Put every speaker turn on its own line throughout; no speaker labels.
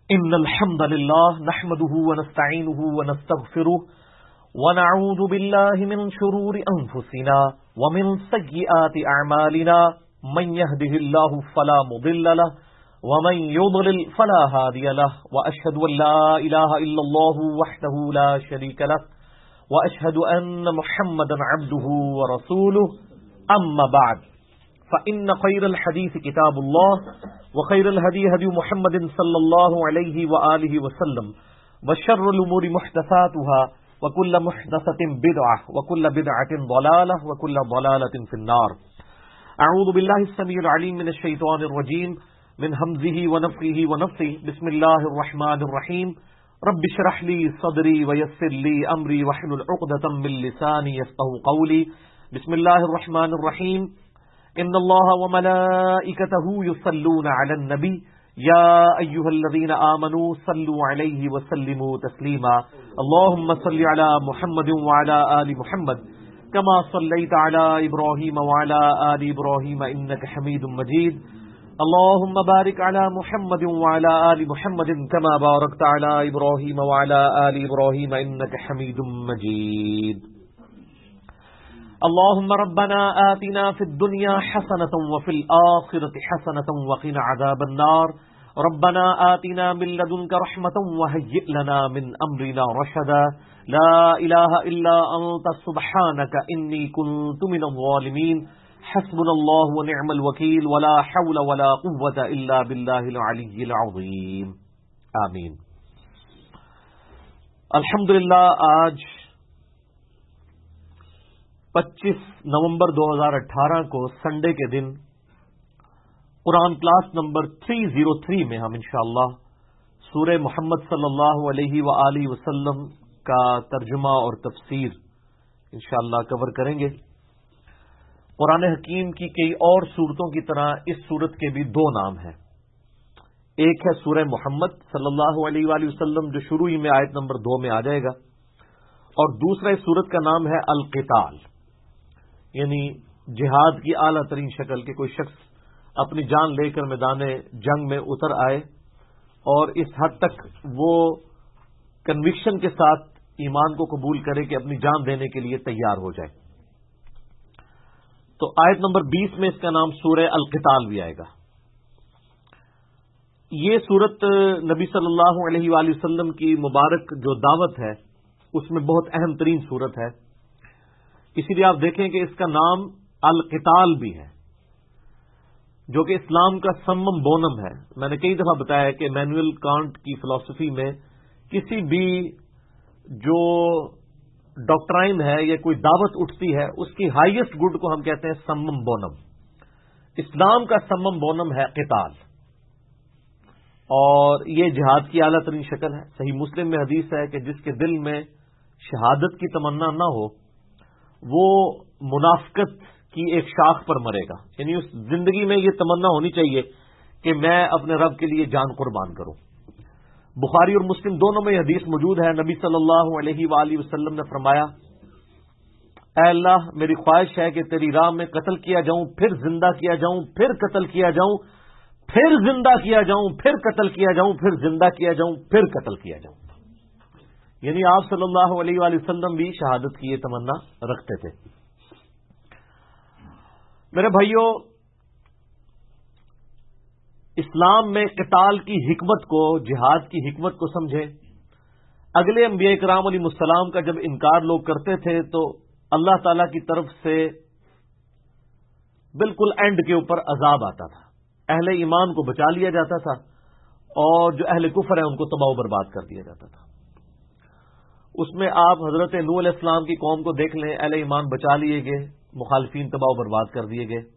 إن الحمد لله نحمده ونستعينه ونستغفره ونعوذ بالله من شرور أنفسنا ومن سيئات أعمالنا من يهده الله فلا مضل له ومن يضلل فلا هادي له وأشهد أن لا إله إلا الله وحده لا شريك له وأشهد أن محمدا عبده ورسوله أما بعد فإن خير الحديث كتاب الله وخير الهدي هدي محمد صلى الله عليه وآله وسلم وشر الأمور محدثاتها وكل محدثة بدعة وكل بدعة ضلالة وكل ضلالة في النار. أعوذ بالله السميع العليم من الشيطان الرجيم من همزه ونفخه ونفثه. بسم الله الرحمن الرحيم. رب اشرح لي صدري ويسر لي أمري واحلل عقدة من لساني يفقهوا قولي. بسم الله الرحمن الرحيم. ان اللہ وملائکتہ یصلون علی النبی یا ایھا الذین آمنوا صلوا علیہ وسلموا تسلیما. اللهم صل علی محمد وعلی آل محمد كما صلیت علی ابراہیم وعلی آل ابراہیم انک حمید مجید. اللهم بارک علی محمد وعلی آل محمد كما بارکت علی ابراہیم وعلی آل ابراہیم انک حمید مجید. اللهم ربنا آتنا في الدنيا حسنة وفي الآخرة حسنة وقنا عذاب النار. ربنا آتنا من لدنك رحمة وهيئ لنا من أمرنا رشدا. لا إله إلا أنت سبحانك إني كنت من الظالمين. حسبنا الله ونعم الوكيل ولا حول ولا قوة إلا بالله العلي العظيم. آمين. الحمدللہ آج 25 نومبر 2018 کو سنڈے کے دن قرآن کلاس نمبر 303 میں ہم انشاءاللہ سورہ محمد صلی اللہ علیہ وآلہ وسلم کا ترجمہ اور تفسیر انشاءاللہ کور کریں گے. قرآن حکیم کی کئی اور سورتوں کی طرح اس سورت کے بھی دو نام ہیں. ایک ہے سورہ محمد صلی اللہ علیہ وآلہ وسلم جو شروع ہی میں آیت نمبر 2 میں آ جائے گا, اور دوسرا اس سورت کا نام ہے القتال, یعنی جہاد کی اعلیٰ ترین شکل کہ کوئی شخص اپنی جان لے کر میدان جنگ میں اتر آئے اور اس حد تک وہ کنوکشن کے ساتھ ایمان کو قبول کرے کہ اپنی جان دینے کے لیے تیار ہو جائے. تو آیت نمبر 20 میں اس کا نام سورہ القتال بھی آئے گا. یہ سورت نبی صلی اللہ علیہ وآلہ وسلم کی مبارک جو دعوت ہے اس میں بہت اہم ترین سورت ہے. اسی لیے آپ دیکھیں کہ اس کا نام القتال بھی ہے جو کہ اسلام کا سمم بونم ہے. میں نے کئی دفعہ بتایا کہ امانوئل کانٹ کی فلسفی میں کسی بھی جو ڈاکٹرائن ہے یا کوئی دعوت اٹھتی ہے اس کی ہائیسٹ گڈ کو ہم کہتے ہیں سمم بونم. اسلام کا سمم بونم ہے قتال, اور یہ جہاد کی اعلیٰ ترین شکل ہے. صحیح مسلم میں حدیث ہے کہ جس کے دل میں شہادت کی تمنا نہ ہو وہ منافقت کی ایک شاخ پر مرے گا. یعنی اس زندگی میں یہ تمنا ہونی چاہیے کہ میں اپنے رب کے لیے جان قربان کروں. بخاری اور مسلم دونوں میں یہ حدیث موجود ہے. نبی صلی اللہ علیہ وآلہ وسلم نے فرمایا, اے اللہ میری خواہش ہے کہ تیری راہ میں قتل کیا جاؤں, پھر زندہ کیا جاؤں, پھر قتل کیا جاؤں, پھر زندہ کیا جاؤں, پھر قتل کیا جاؤں, پھر زندہ کیا جاؤں, پھر قتل کیا جاؤں. یعنی آپ صلی اللہ علیہ وآلہ وسلم بھی شہادت کی یہ تمنا رکھتے تھے. میرے بھائیوں, اسلام میں قتال کی حکمت کو, جہاد کی حکمت کو سمجھیں. اگلے انبیاء کرام علیہ السلام کا جب انکار لوگ کرتے تھے تو اللہ تعالی کی طرف سے بالکل اینڈ کے اوپر عذاب آتا تھا. اہل ایمان کو بچا لیا جاتا تھا اور جو اہل کفر ہیں ان کو تباہ و برباد کر دیا جاتا تھا. اس میں آپ حضرت نوح علیہ السلام کی قوم کو دیکھ لیں, اہل ایمان بچا لیے گئے, مخالفین تباہ و برباد کر دیے گئے.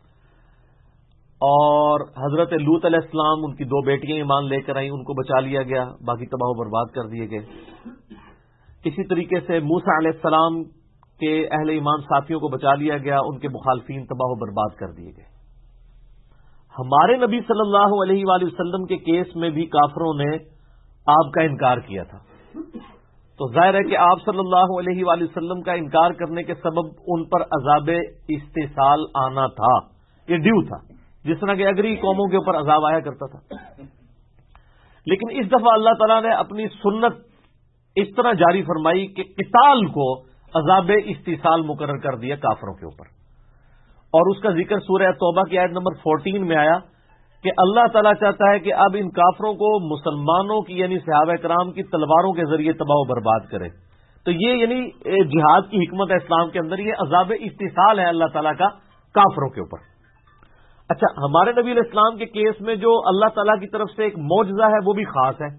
اور حضرت لوط علیہ السلام, ان کی 2 بیٹیاں ایمان لے کر آئیں, ان کو بچا لیا گیا, باقی تباہ و برباد کر دیے گئے. اسی طریقے سے موسیٰ علیہ السلام کے اہل ایمان ساتھیوں کو بچا لیا گیا, ان کے مخالفین تباہ و برباد کر دیے گئے. ہمارے نبی صلی اللہ علیہ وآلہ وسلم کے کیس میں بھی کافروں نے آپ کا انکار کیا تھا. تو ظاہر ہے کہ آپ صلی اللہ علیہ وآلہ وسلم کا انکار کرنے کے سبب ان پر عذاب استحصال آنا تھا, یہ ڈیو تھا, جس طرح کہ اگری قوموں کے اوپر عذاب آیا کرتا تھا. لیکن اس دفعہ اللہ تعالیٰ نے اپنی سنت اس طرح جاری فرمائی کہ قتال کو عذاب استیصال مقرر کر دیا کافروں کے اوپر، اور اس کا ذکر سورہ توبہ کی آیت نمبر 14 میں آیا کہ اللہ تعالیٰ چاہتا ہے کہ اب ان کافروں کو مسلمانوں کی یعنی صحابہ کرام کی تلواروں کے ذریعے تباہ و برباد کرے. تو یہ یعنی جہاد کی حکمت ہے اسلام کے اندر، یہ عذاب استیصال ہے اللہ تعالیٰ کا کافروں کے اوپر. اچھا، ہمارے نبی علیہ السلام کے کیس میں جو اللہ تعالیٰ کی طرف سے ایک معجزہ ہے وہ بھی خاص ہے.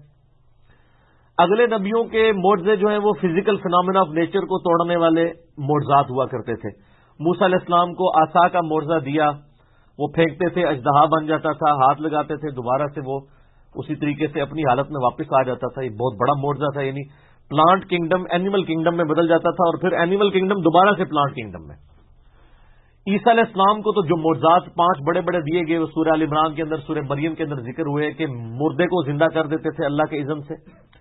اگلے نبیوں کے معجزے جو ہیں وہ فزیکل فینامنا آف نیچر کو توڑنے والے معجزات ہوا کرتے تھے. موسیٰ علیہ السلام کو عصا کا معجزہ دیا، وہ پھینکتے تھے اژدہا بن جاتا تھا، ہاتھ لگاتے تھے دوبارہ سے وہ اسی طریقے سے اپنی حالت میں واپس آ جاتا تھا. یہ بہت بڑا معجزہ تھا، یعنی پلانٹ کنگڈم اینیمل کنگڈم میں بدل جاتا تھا اور پھر اینیمل کنگڈم دوبارہ سے پلانٹ کنگڈم میں. عیسیٰ علیہ السلام کو تو جو معجزات 5 بڑے بڑے دیے گئے وہ سورہ آل عمران کے اندر، سورہ مریم کے اندر ذکر ہوئے کہ مردے کو زندہ کر دیتے تھے اللہ کے اذن سے،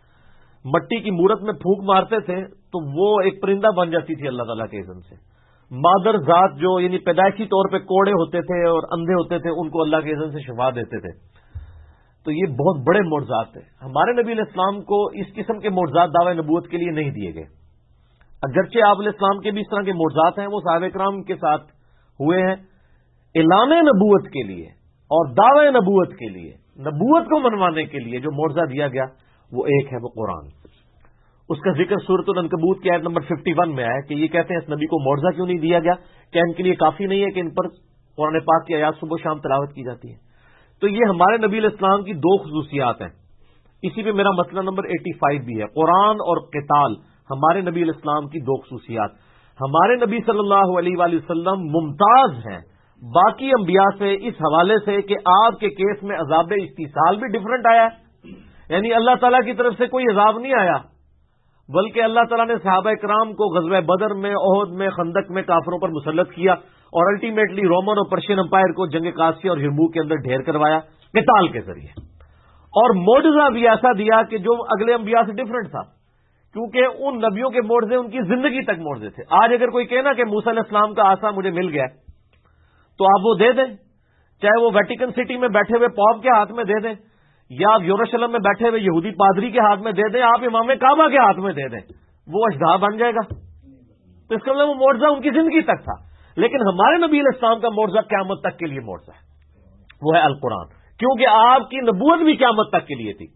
مٹی کی مورت میں پھونک مارتے تھے تو وہ ایک پرندہ بن جاتی تھی اللہ تعالیٰ کے اذن سے. مادر ذات جو یعنی پیدائشی طور پہ کوڑے ہوتے تھے اور اندھے ہوتے تھے ان کو اللہ کے اذن سے شفا دیتے تھے. تو یہ بہت بڑے معجزات تھے. ہمارے نبی علیہ السلام کو اس قسم کے معجزات دعوی نبوت کے لیے نہیں دیے گئے، اگرچہ آپ علیہ السلام کے بھی اس طرح کے معجزات ہیں وہ صحابہ کرام کے ساتھ ہوئے ہیں. اعلان نبوت کے لیے اور دعوی نبوت کے لیے، نبوت کو منوانے کے لیے جو معجزہ دیا گیا وہ ایک ہے، وہ قرآن. اس کا ذکر سورۃ العنکبوت کی آیت نمبر 51 میں آیا کہ یہ کہتے ہیں اس نبی کو معجزہ کیوں نہیں دیا گیا، کیا ان کے لیے کافی نہیں ہے کہ ان پر قرآن پاک کی آیات صبح و شام تلاوت کی جاتی ہے. تو یہ ہمارے نبی علیہ السلام کی 2 خصوصیات ہیں. اسی پہ میرا مسئلہ نمبر 85 بھی ہے، قرآن اور قتال ہمارے نبی علیہ السلام کی 2 خصوصیات. ہمارے نبی صلی اللہ علیہ وآلہ وسلم ممتاز ہیں باقی انبیاء سے اس حوالے سے کہ آپ کے کیس میں عذاب استیصال بھی ڈیفرنٹ آیا ہے، یعنی اللہ تعالیٰ کی طرف سے کوئی عذاب نہیں آیا، بلکہ اللہ تعالیٰ نے صحابہ کرام کو غزوہ بدر میں، احد میں، خندق میں کافروں پر مسلط کیا اور الٹیمیٹلی رومن اور پرشین امپائر کو جنگ قادسیہ اور یرموک کے اندر ڈھیر کروایا قتال کے ذریعے. اور معجزہ بھی ایسا دیا کہ جو اگلے انبیاء سے ڈیفرنٹ تھا، کیونکہ ان نبیوں کے معجزے ان کی زندگی تک معجزے تھے. آج اگر کوئی کہنا کہ موسیٰ علیہ السلام کا عصا مجھے مل گیا تو آپ وہ دے دیں، چاہے وہ ویٹیکن سٹی میں بیٹھے ہوئے پوپ کے ہاتھ میں دے دیں یا آپ یروشلم میں بیٹھے ہوئے یہودی پادری کے ہاتھ میں دے دیں، آپ امام کعبہ کے ہاتھ میں دے دیں، وہ اژدہا بن جائے گا. تو اس کا مطلب وہ معجزہ ان کی زندگی تک تھا. لیکن ہمارے نبی علیہ السلام کا معجزہ قیامت تک کے لیے معجزہ ہے، وہ ہے القرآن، کیونکہ آپ کی نبوت بھی قیامت تک کے لیے تھی.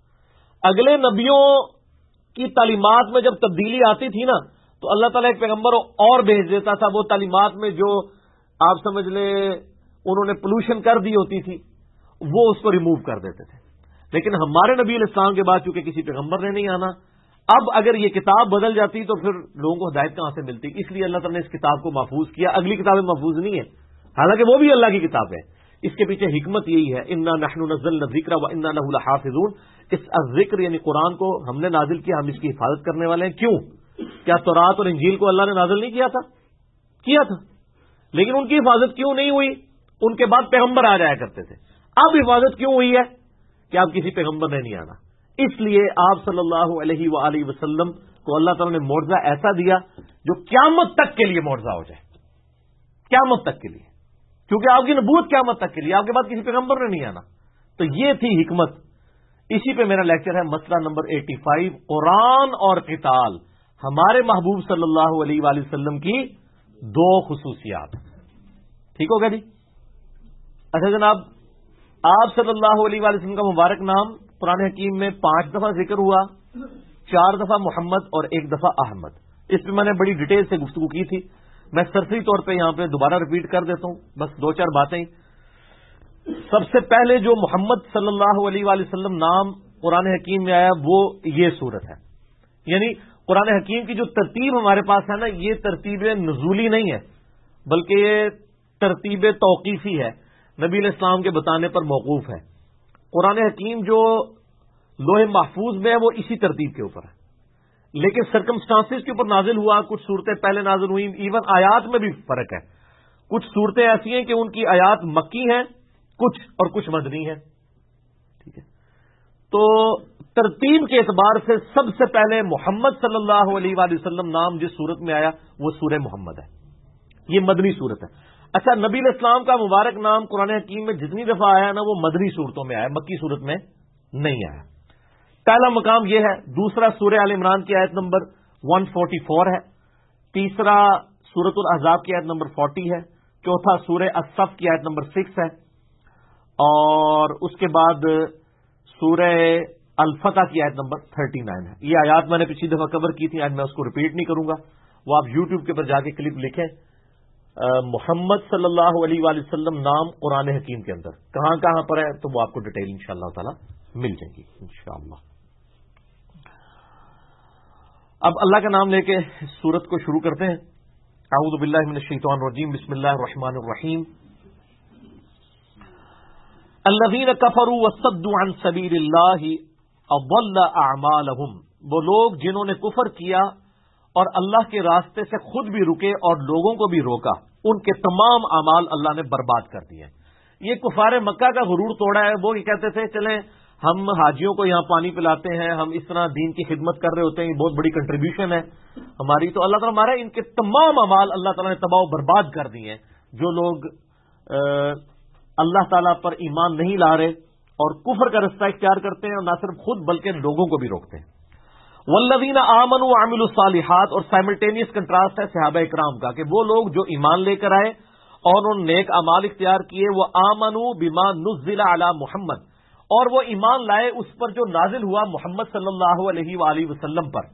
اگلے نبیوں کی تعلیمات میں جب تبدیلی آتی تھی نا تو اللہ تعالیٰ ایک پیغمبر اور بھیج دیتا تھا، وہ تعلیمات میں جو آپ سمجھ لیں انہوں نے پولوشن کر دی ہوتی تھی وہ اس کو ریموو کر دیتے تھے. لیکن ہمارے نبی علیہ السلام کے بعد چونکہ کسی پیغمبر نے نہیں آنا، اب اگر یہ کتاب بدل جاتی تو پھر لوگوں کو ہدایت کہاں سے ملتی. اس لیے اللہ تعالیٰ نے اس کتاب کو محفوظ کیا. اگلی کتابیں محفوظ نہیں ہیں، حالانکہ وہ بھی اللہ کی کتاب ہے. اس کے پیچھے حکمت یہی ہے، انا نحن نزلنا الذکر وانا له لحافظون. اس ذکر یعنی قرآن کو ہم نے نازل کیا، ہم اس کی حفاظت کرنے والے ہیں. کیوں؟ کیا تورات اور انجیل کو اللہ نے نازل نہیں کیا تھا؟ لیکن ان کی حفاظت کیوں نہیں ہوئی؟ ان کے بعد پیغمبر آ جایا کرتے تھے. اب حفاظت کیوں ہوئی ہے کہ اب کسی پیغمبر نے نہیں آنا. اس لیے آپ صلی اللہ علیہ وآلہ وسلم کو اللہ تعالیٰ نے معجزہ ایسا دیا جو قیامت تک کے لیے معجزہ ہو جائے، قیامت تک کے لیے، کیونکہ آپ کی نبوت قیامت تک کے لیے، آپ کے بعد کسی پیغمبر نے نہیں آنا. تو یہ تھی حکمت. اسی پہ میرا لیکچر ہے، مسئلہ نمبر 85، قرآن اور قتال ہمارے محبوب صلی اللہ علیہ وآلہ وسلم کی 2 خصوصیات. ٹھیک ہوگا جی؟ اچھا جناب، آپ صلی اللہ علیہ وآلہ وسلم کا مبارک نام قرآن حکیم میں 5 دفعہ ذکر ہوا، 4 دفعہ محمد اور 1 دفعہ احمد. اس پہ میں نے بڑی ڈیٹیل سے گفتگو کی تھی، میں سرسری طور پہ یہاں پہ دوبارہ ریپیٹ کر دیتا ہوں، بس 2-4 باتیں. سب سے پہلے جو محمد صلی اللہ علیہ وآلہ وسلم نام قرآن حکیم میں آیا وہ یہ صورت ہے. یعنی قرآن حکیم کی جو ترتیب ہمارے پاس ہے نا، یہ ترتیب نزولی نہیں ہے بلکہ یہ ترتیب توقیفی ہے، نبی علیہ السلام کے بتانے پر موقوف ہے. قرآن حکیم جو لوح محفوظ میں ہے وہ اسی ترتیب کے اوپر ہے، لیکن سرکمسٹانسز کے اوپر نازل ہوا. کچھ صورتیں پہلے نازل ہوئی، ایون آیات میں بھی فرق ہے. کچھ صورتیں ایسی ہیں کہ ان کی آیات مکی ہیں کچھ مدنی ہیں. ٹھیک ہے، تو ترتیب کے اعتبار سے سب سے پہلے محمد صلی اللہ علیہ وآلہ وسلم نام جس صورت میں آیا وہ سورہ محمد ہے، یہ مدنی صورت ہے. اچھا، نبی علیہ السلام کا مبارک نام قرآن حکیم میں جتنی دفعہ آیا نا وہ مدنی صورتوں میں آیا، مکی صورت میں نہیں آیا. پہلا مقام یہ ہے. دوسرا سورہ آل عمران کی آیت نمبر 144 ہے. تیسرا سورۃ الاحزاب کی آیت نمبر 40 ہے. چوتھا سورہ الصف کی آیت نمبر 6 ہے. اور اس کے بعد سورہ الفتح کی آیت نمبر 39 ہے. یہ آیات میں نے پچھلی دفعہ کور کی تھی، آج میں اس کو ریپیٹ نہیں کروں گا. وہ آپ یوٹیوب کے اوپر جا کے کلپ لکھیں، محمد صلی اللہ علیہ وآلہ وسلم نام قرآن حکیم کے اندر کہاں کہاں پر ہے، تو وہ آپ کو ڈیٹیل انشاءاللہ تعالی مل جائے گی انشاءاللہ. اب اللہ کا نام لے کے سورت کو شروع کرتے ہیں. اعوذ باللہ من الشیطان الرجیم، بسم اللہ الرحمن الرحیم. الذین کفروا وصدوا عن سبیل اللہ اضل اعمالهم، وہ لوگ جنہوں نے کفر کیا اور اللہ کے راستے سے خود بھی رکے اور لوگوں کو بھی روکا، ان کے تمام اعمال اللہ نے برباد کر دیے. یہ کفار مکہ کا غرور توڑا ہے. وہ یہ کہتے تھے چلیں ہم حاجیوں کو یہاں پانی پلاتے ہیں، ہم اس طرح دین کی خدمت کر رہے ہوتے ہیں، یہ بہت بڑی کنٹریبیوشن ہے ہماری. تو اللہ تعالیٰ ہمارا ان کے تمام اعمال اللہ تعالیٰ نے تباہ و برباد کر دیے ہیں. جو لوگ اللہ تعالیٰ پر ایمان نہیں لا رہے اور کفر کا رستہ اختیار کرتے ہیں، اور نہ صرف خود بلکہ لوگوں کو بھی روکتے ہیں. والذین آمنوا وعملوا الصالحات، اور سائملٹینیس کنٹراسٹ ہے صحابہ اکرام کا کہ وہ لوگ جو ایمان لے کر آئے اور انہوں نے نیک اعمال اختیار کیے. وہ آمنوا بما نزل علی محمد، اور وہ ایمان لائے اس پر جو نازل ہوا محمد صلی اللہ علیہ وآلہ وسلم پر.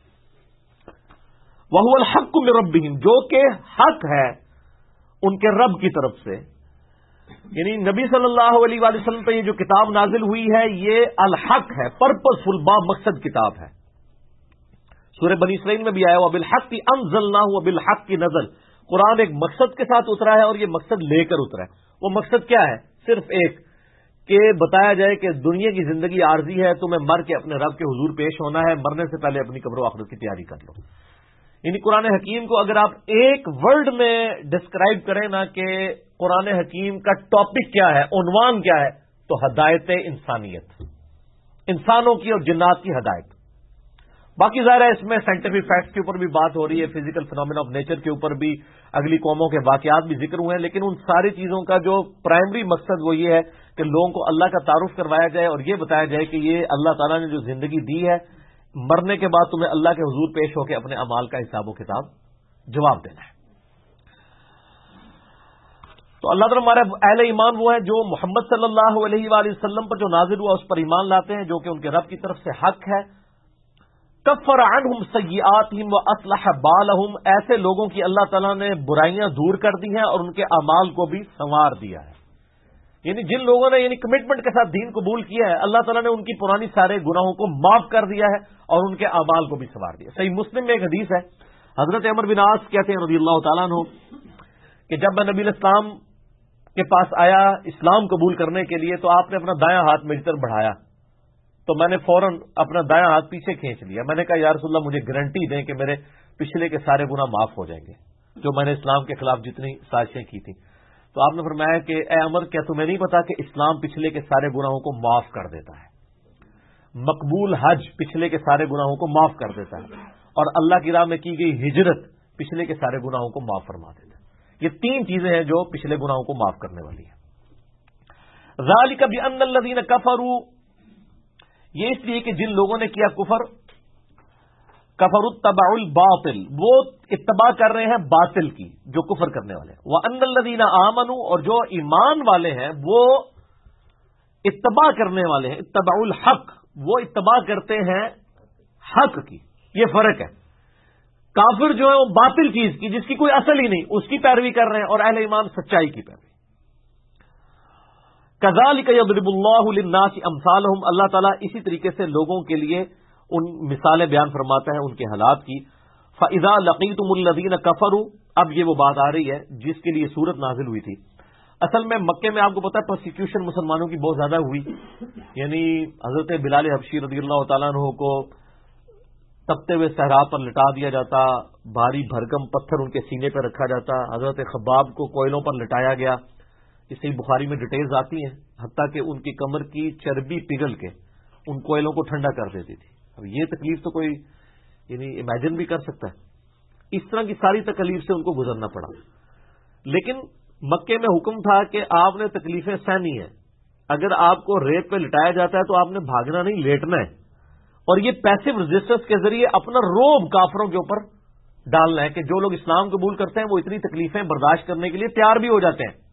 وہو الحق من ربہم، جو کہ حق ہے ان کے رب کی طرف سے. یعنی نبی صلی اللہ علیہ وآلہ وسلم پہ یہ جو کتاب نازل ہوئی ہے یہ الحق ہے، پرپز فل با مقصد کتاب ہے. سورہ بنی اسرائیل میں بھی آیا وبالحق انزلناہ وبالحق نزل. قرآن ایک مقصد کے ساتھ اترا ہے اور یہ مقصد لے کر اترا ہے. وہ مقصد کیا ہے؟ صرف ایک کہ بتایا جائے کہ دنیا کی زندگی عارضی ہے، تمہیں مر کے اپنے رب کے حضور پیش ہونا ہے، مرنے سے پہلے اپنی قبر و آخرت کی تیاری کر لو. یعنی قرآن حکیم کو اگر آپ ایک ورڈ میں ڈسکرائب کریں نا کہ قرآن حکیم کا ٹاپک کیا ہے، عنوان کیا ہے، تو ہدایت انسانیت، انسانوں کی اور جنات کی ہدایت. باقی ظاہر ہے اس میں سائنٹیفک فیکٹس کے اوپر بھی بات ہو رہی ہے، فزیکل فینومینا آف نیچر کے اوپر بھی اگلی قوموں کے واقعات بھی ذکر ہوئے ہیں، لیکن ان ساری چیزوں کا جو پرائمری مقصد وہ یہ ہے کہ لوگوں کو اللہ کا تعارف کروایا جائے اور یہ بتایا جائے کہ یہ اللہ تعالیٰ نے جو زندگی دی ہے، مرنے کے بعد تمہیں اللہ کے حضور پیش ہو کے اپنے اعمال کا حساب و کتاب جواب دینا ہے. تو اللہ تعالیٰ ہمارے اہل ایمان وہ ہیں جو محمد صلی اللہ علیہ وآلہ وسلم پر جو نازل ہوا اس پر ایمان لاتے ہیں، جو کہ ان کے رب کی طرف سے حق ہے. کفر عنہم سیئاتہم واصلح بالہم، ایسے لوگوں کی اللہ تعالیٰ نے برائیاں دور کر دی ہیں اور ان کے اعمال کو بھی سنوار دیا ہے. یعنی جن لوگوں نے کمٹمنٹ کے ساتھ دین قبول کیا ہے، اللہ تعالیٰ نے ان کی پرانی سارے گناہوں کو معاف کر دیا ہے اور ان کے اعمال کو بھی سنوار دیا. صحیح مسلم میں ایک حدیث ہے، حضرت عمر بن عاص کہتے ہیں رضی اللہ تعالیٰ عنہ کہ جب میں نبی الاسلام کے پاس آیا اسلام قبول کرنے کے لیے تو آپ نے اپنا دایاں ہاتھ میری طرف بڑھایا تو میں نے فوراً اپنا دایاں ہاتھ پیچھے کھینچ لیا. میں نے کہا یا رسول اللہ مجھے گارنٹی دیں کہ میرے پچھلے کے سارے گناہ معاف ہو جائیں گے جو میں نے اسلام کے خلاف جتنی سازشیں کی تھیں. تو آپ نے فرمایا کہ اے عمر کیا تمہیں نہیں پتا کہ اسلام پچھلے کے سارے گناہوں کو معاف کر دیتا ہے، مقبول حج پچھلے کے سارے گناہوں کو معاف کر دیتا ہے، اور اللہ کی راہ میں کی گئی ہجرت پچھلے کے سارے گناہوں کو معاف فرما دیتا ہے. یہ تین چیزیں ہیں جو پچھلے گناہوں کو معاف کرنے والی ہیں. ذالک بان الذین کفروا، یہ اس لیے کہ جن لوگوں نے کیا کفر، کفر اتبعوا الباطل، وہ اتباع کر رہے ہیں باطل کی جو کفر کرنے والے ہیں. وان الذین آمنوا، اور جو ایمان والے ہیں وہ اتباع کرنے والے ہیں. اتبعوا الحق، وہ اتباع کرتے ہیں حق کی. یہ فرق ہے. کافر جو ہے وہ باطل چیز کی جس کی کوئی اصل ہی نہیں اس کی پیروی کر رہے ہیں، اور اہل ایمان سچائی کی پیروی. کذالک یضرب اللہ للناس امثالہم، اللہ تعالیٰ اسی طریقے سے لوگوں کے لیے ان مثالیں بیان فرماتا ہے ان کے حالات کی. فاذا لقیتم الذین کفروا، اب یہ وہ بات آ رہی ہے جس کے لیے سورت نازل ہوئی تھی. اصل میں مکے میں آپ کو پتا ہے پرسیکیوشن مسلمانوں کی بہت زیادہ ہوئی. یعنی حضرت بلال حبشی رضی اللہ تعالیٰ عنہ کو تپتے ہوئے صحرا پر لٹا دیا جاتا، بھاری بھرکم پتھر ان کے سینے پر رکھا جاتا. حضرت خباب کو کوئلوں پر لٹایا گیا. اس سے بخاری میں ڈیٹیلز آتی ہیں، حتیٰ کہ ان کی کمر کی چربی پگھل کے ان کوئلوں کو ٹھنڈا کر دیتی تھی. اب یہ تکلیف تو کوئی امیجن بھی کر سکتا ہے. اس طرح کی ساری تکلیف سے ان کو گزرنا پڑا. لیکن مکے میں حکم تھا کہ آپ نے تکلیفیں سہنی ہیں. اگر آپ کو ریت پہ لٹایا جاتا ہے تو آپ نے بھاگنا نہیں، لیٹنا ہے. اور یہ پیسو ریزسٹنس کے ذریعے اپنا روب کافروں کے اوپر ڈالنا ہے کہ جو لوگ اسلام قبول کرتے ہیں وہ اتنی تکلیفیں برداشت کرنے کے لیے تیار بھی ہو جاتے ہیں.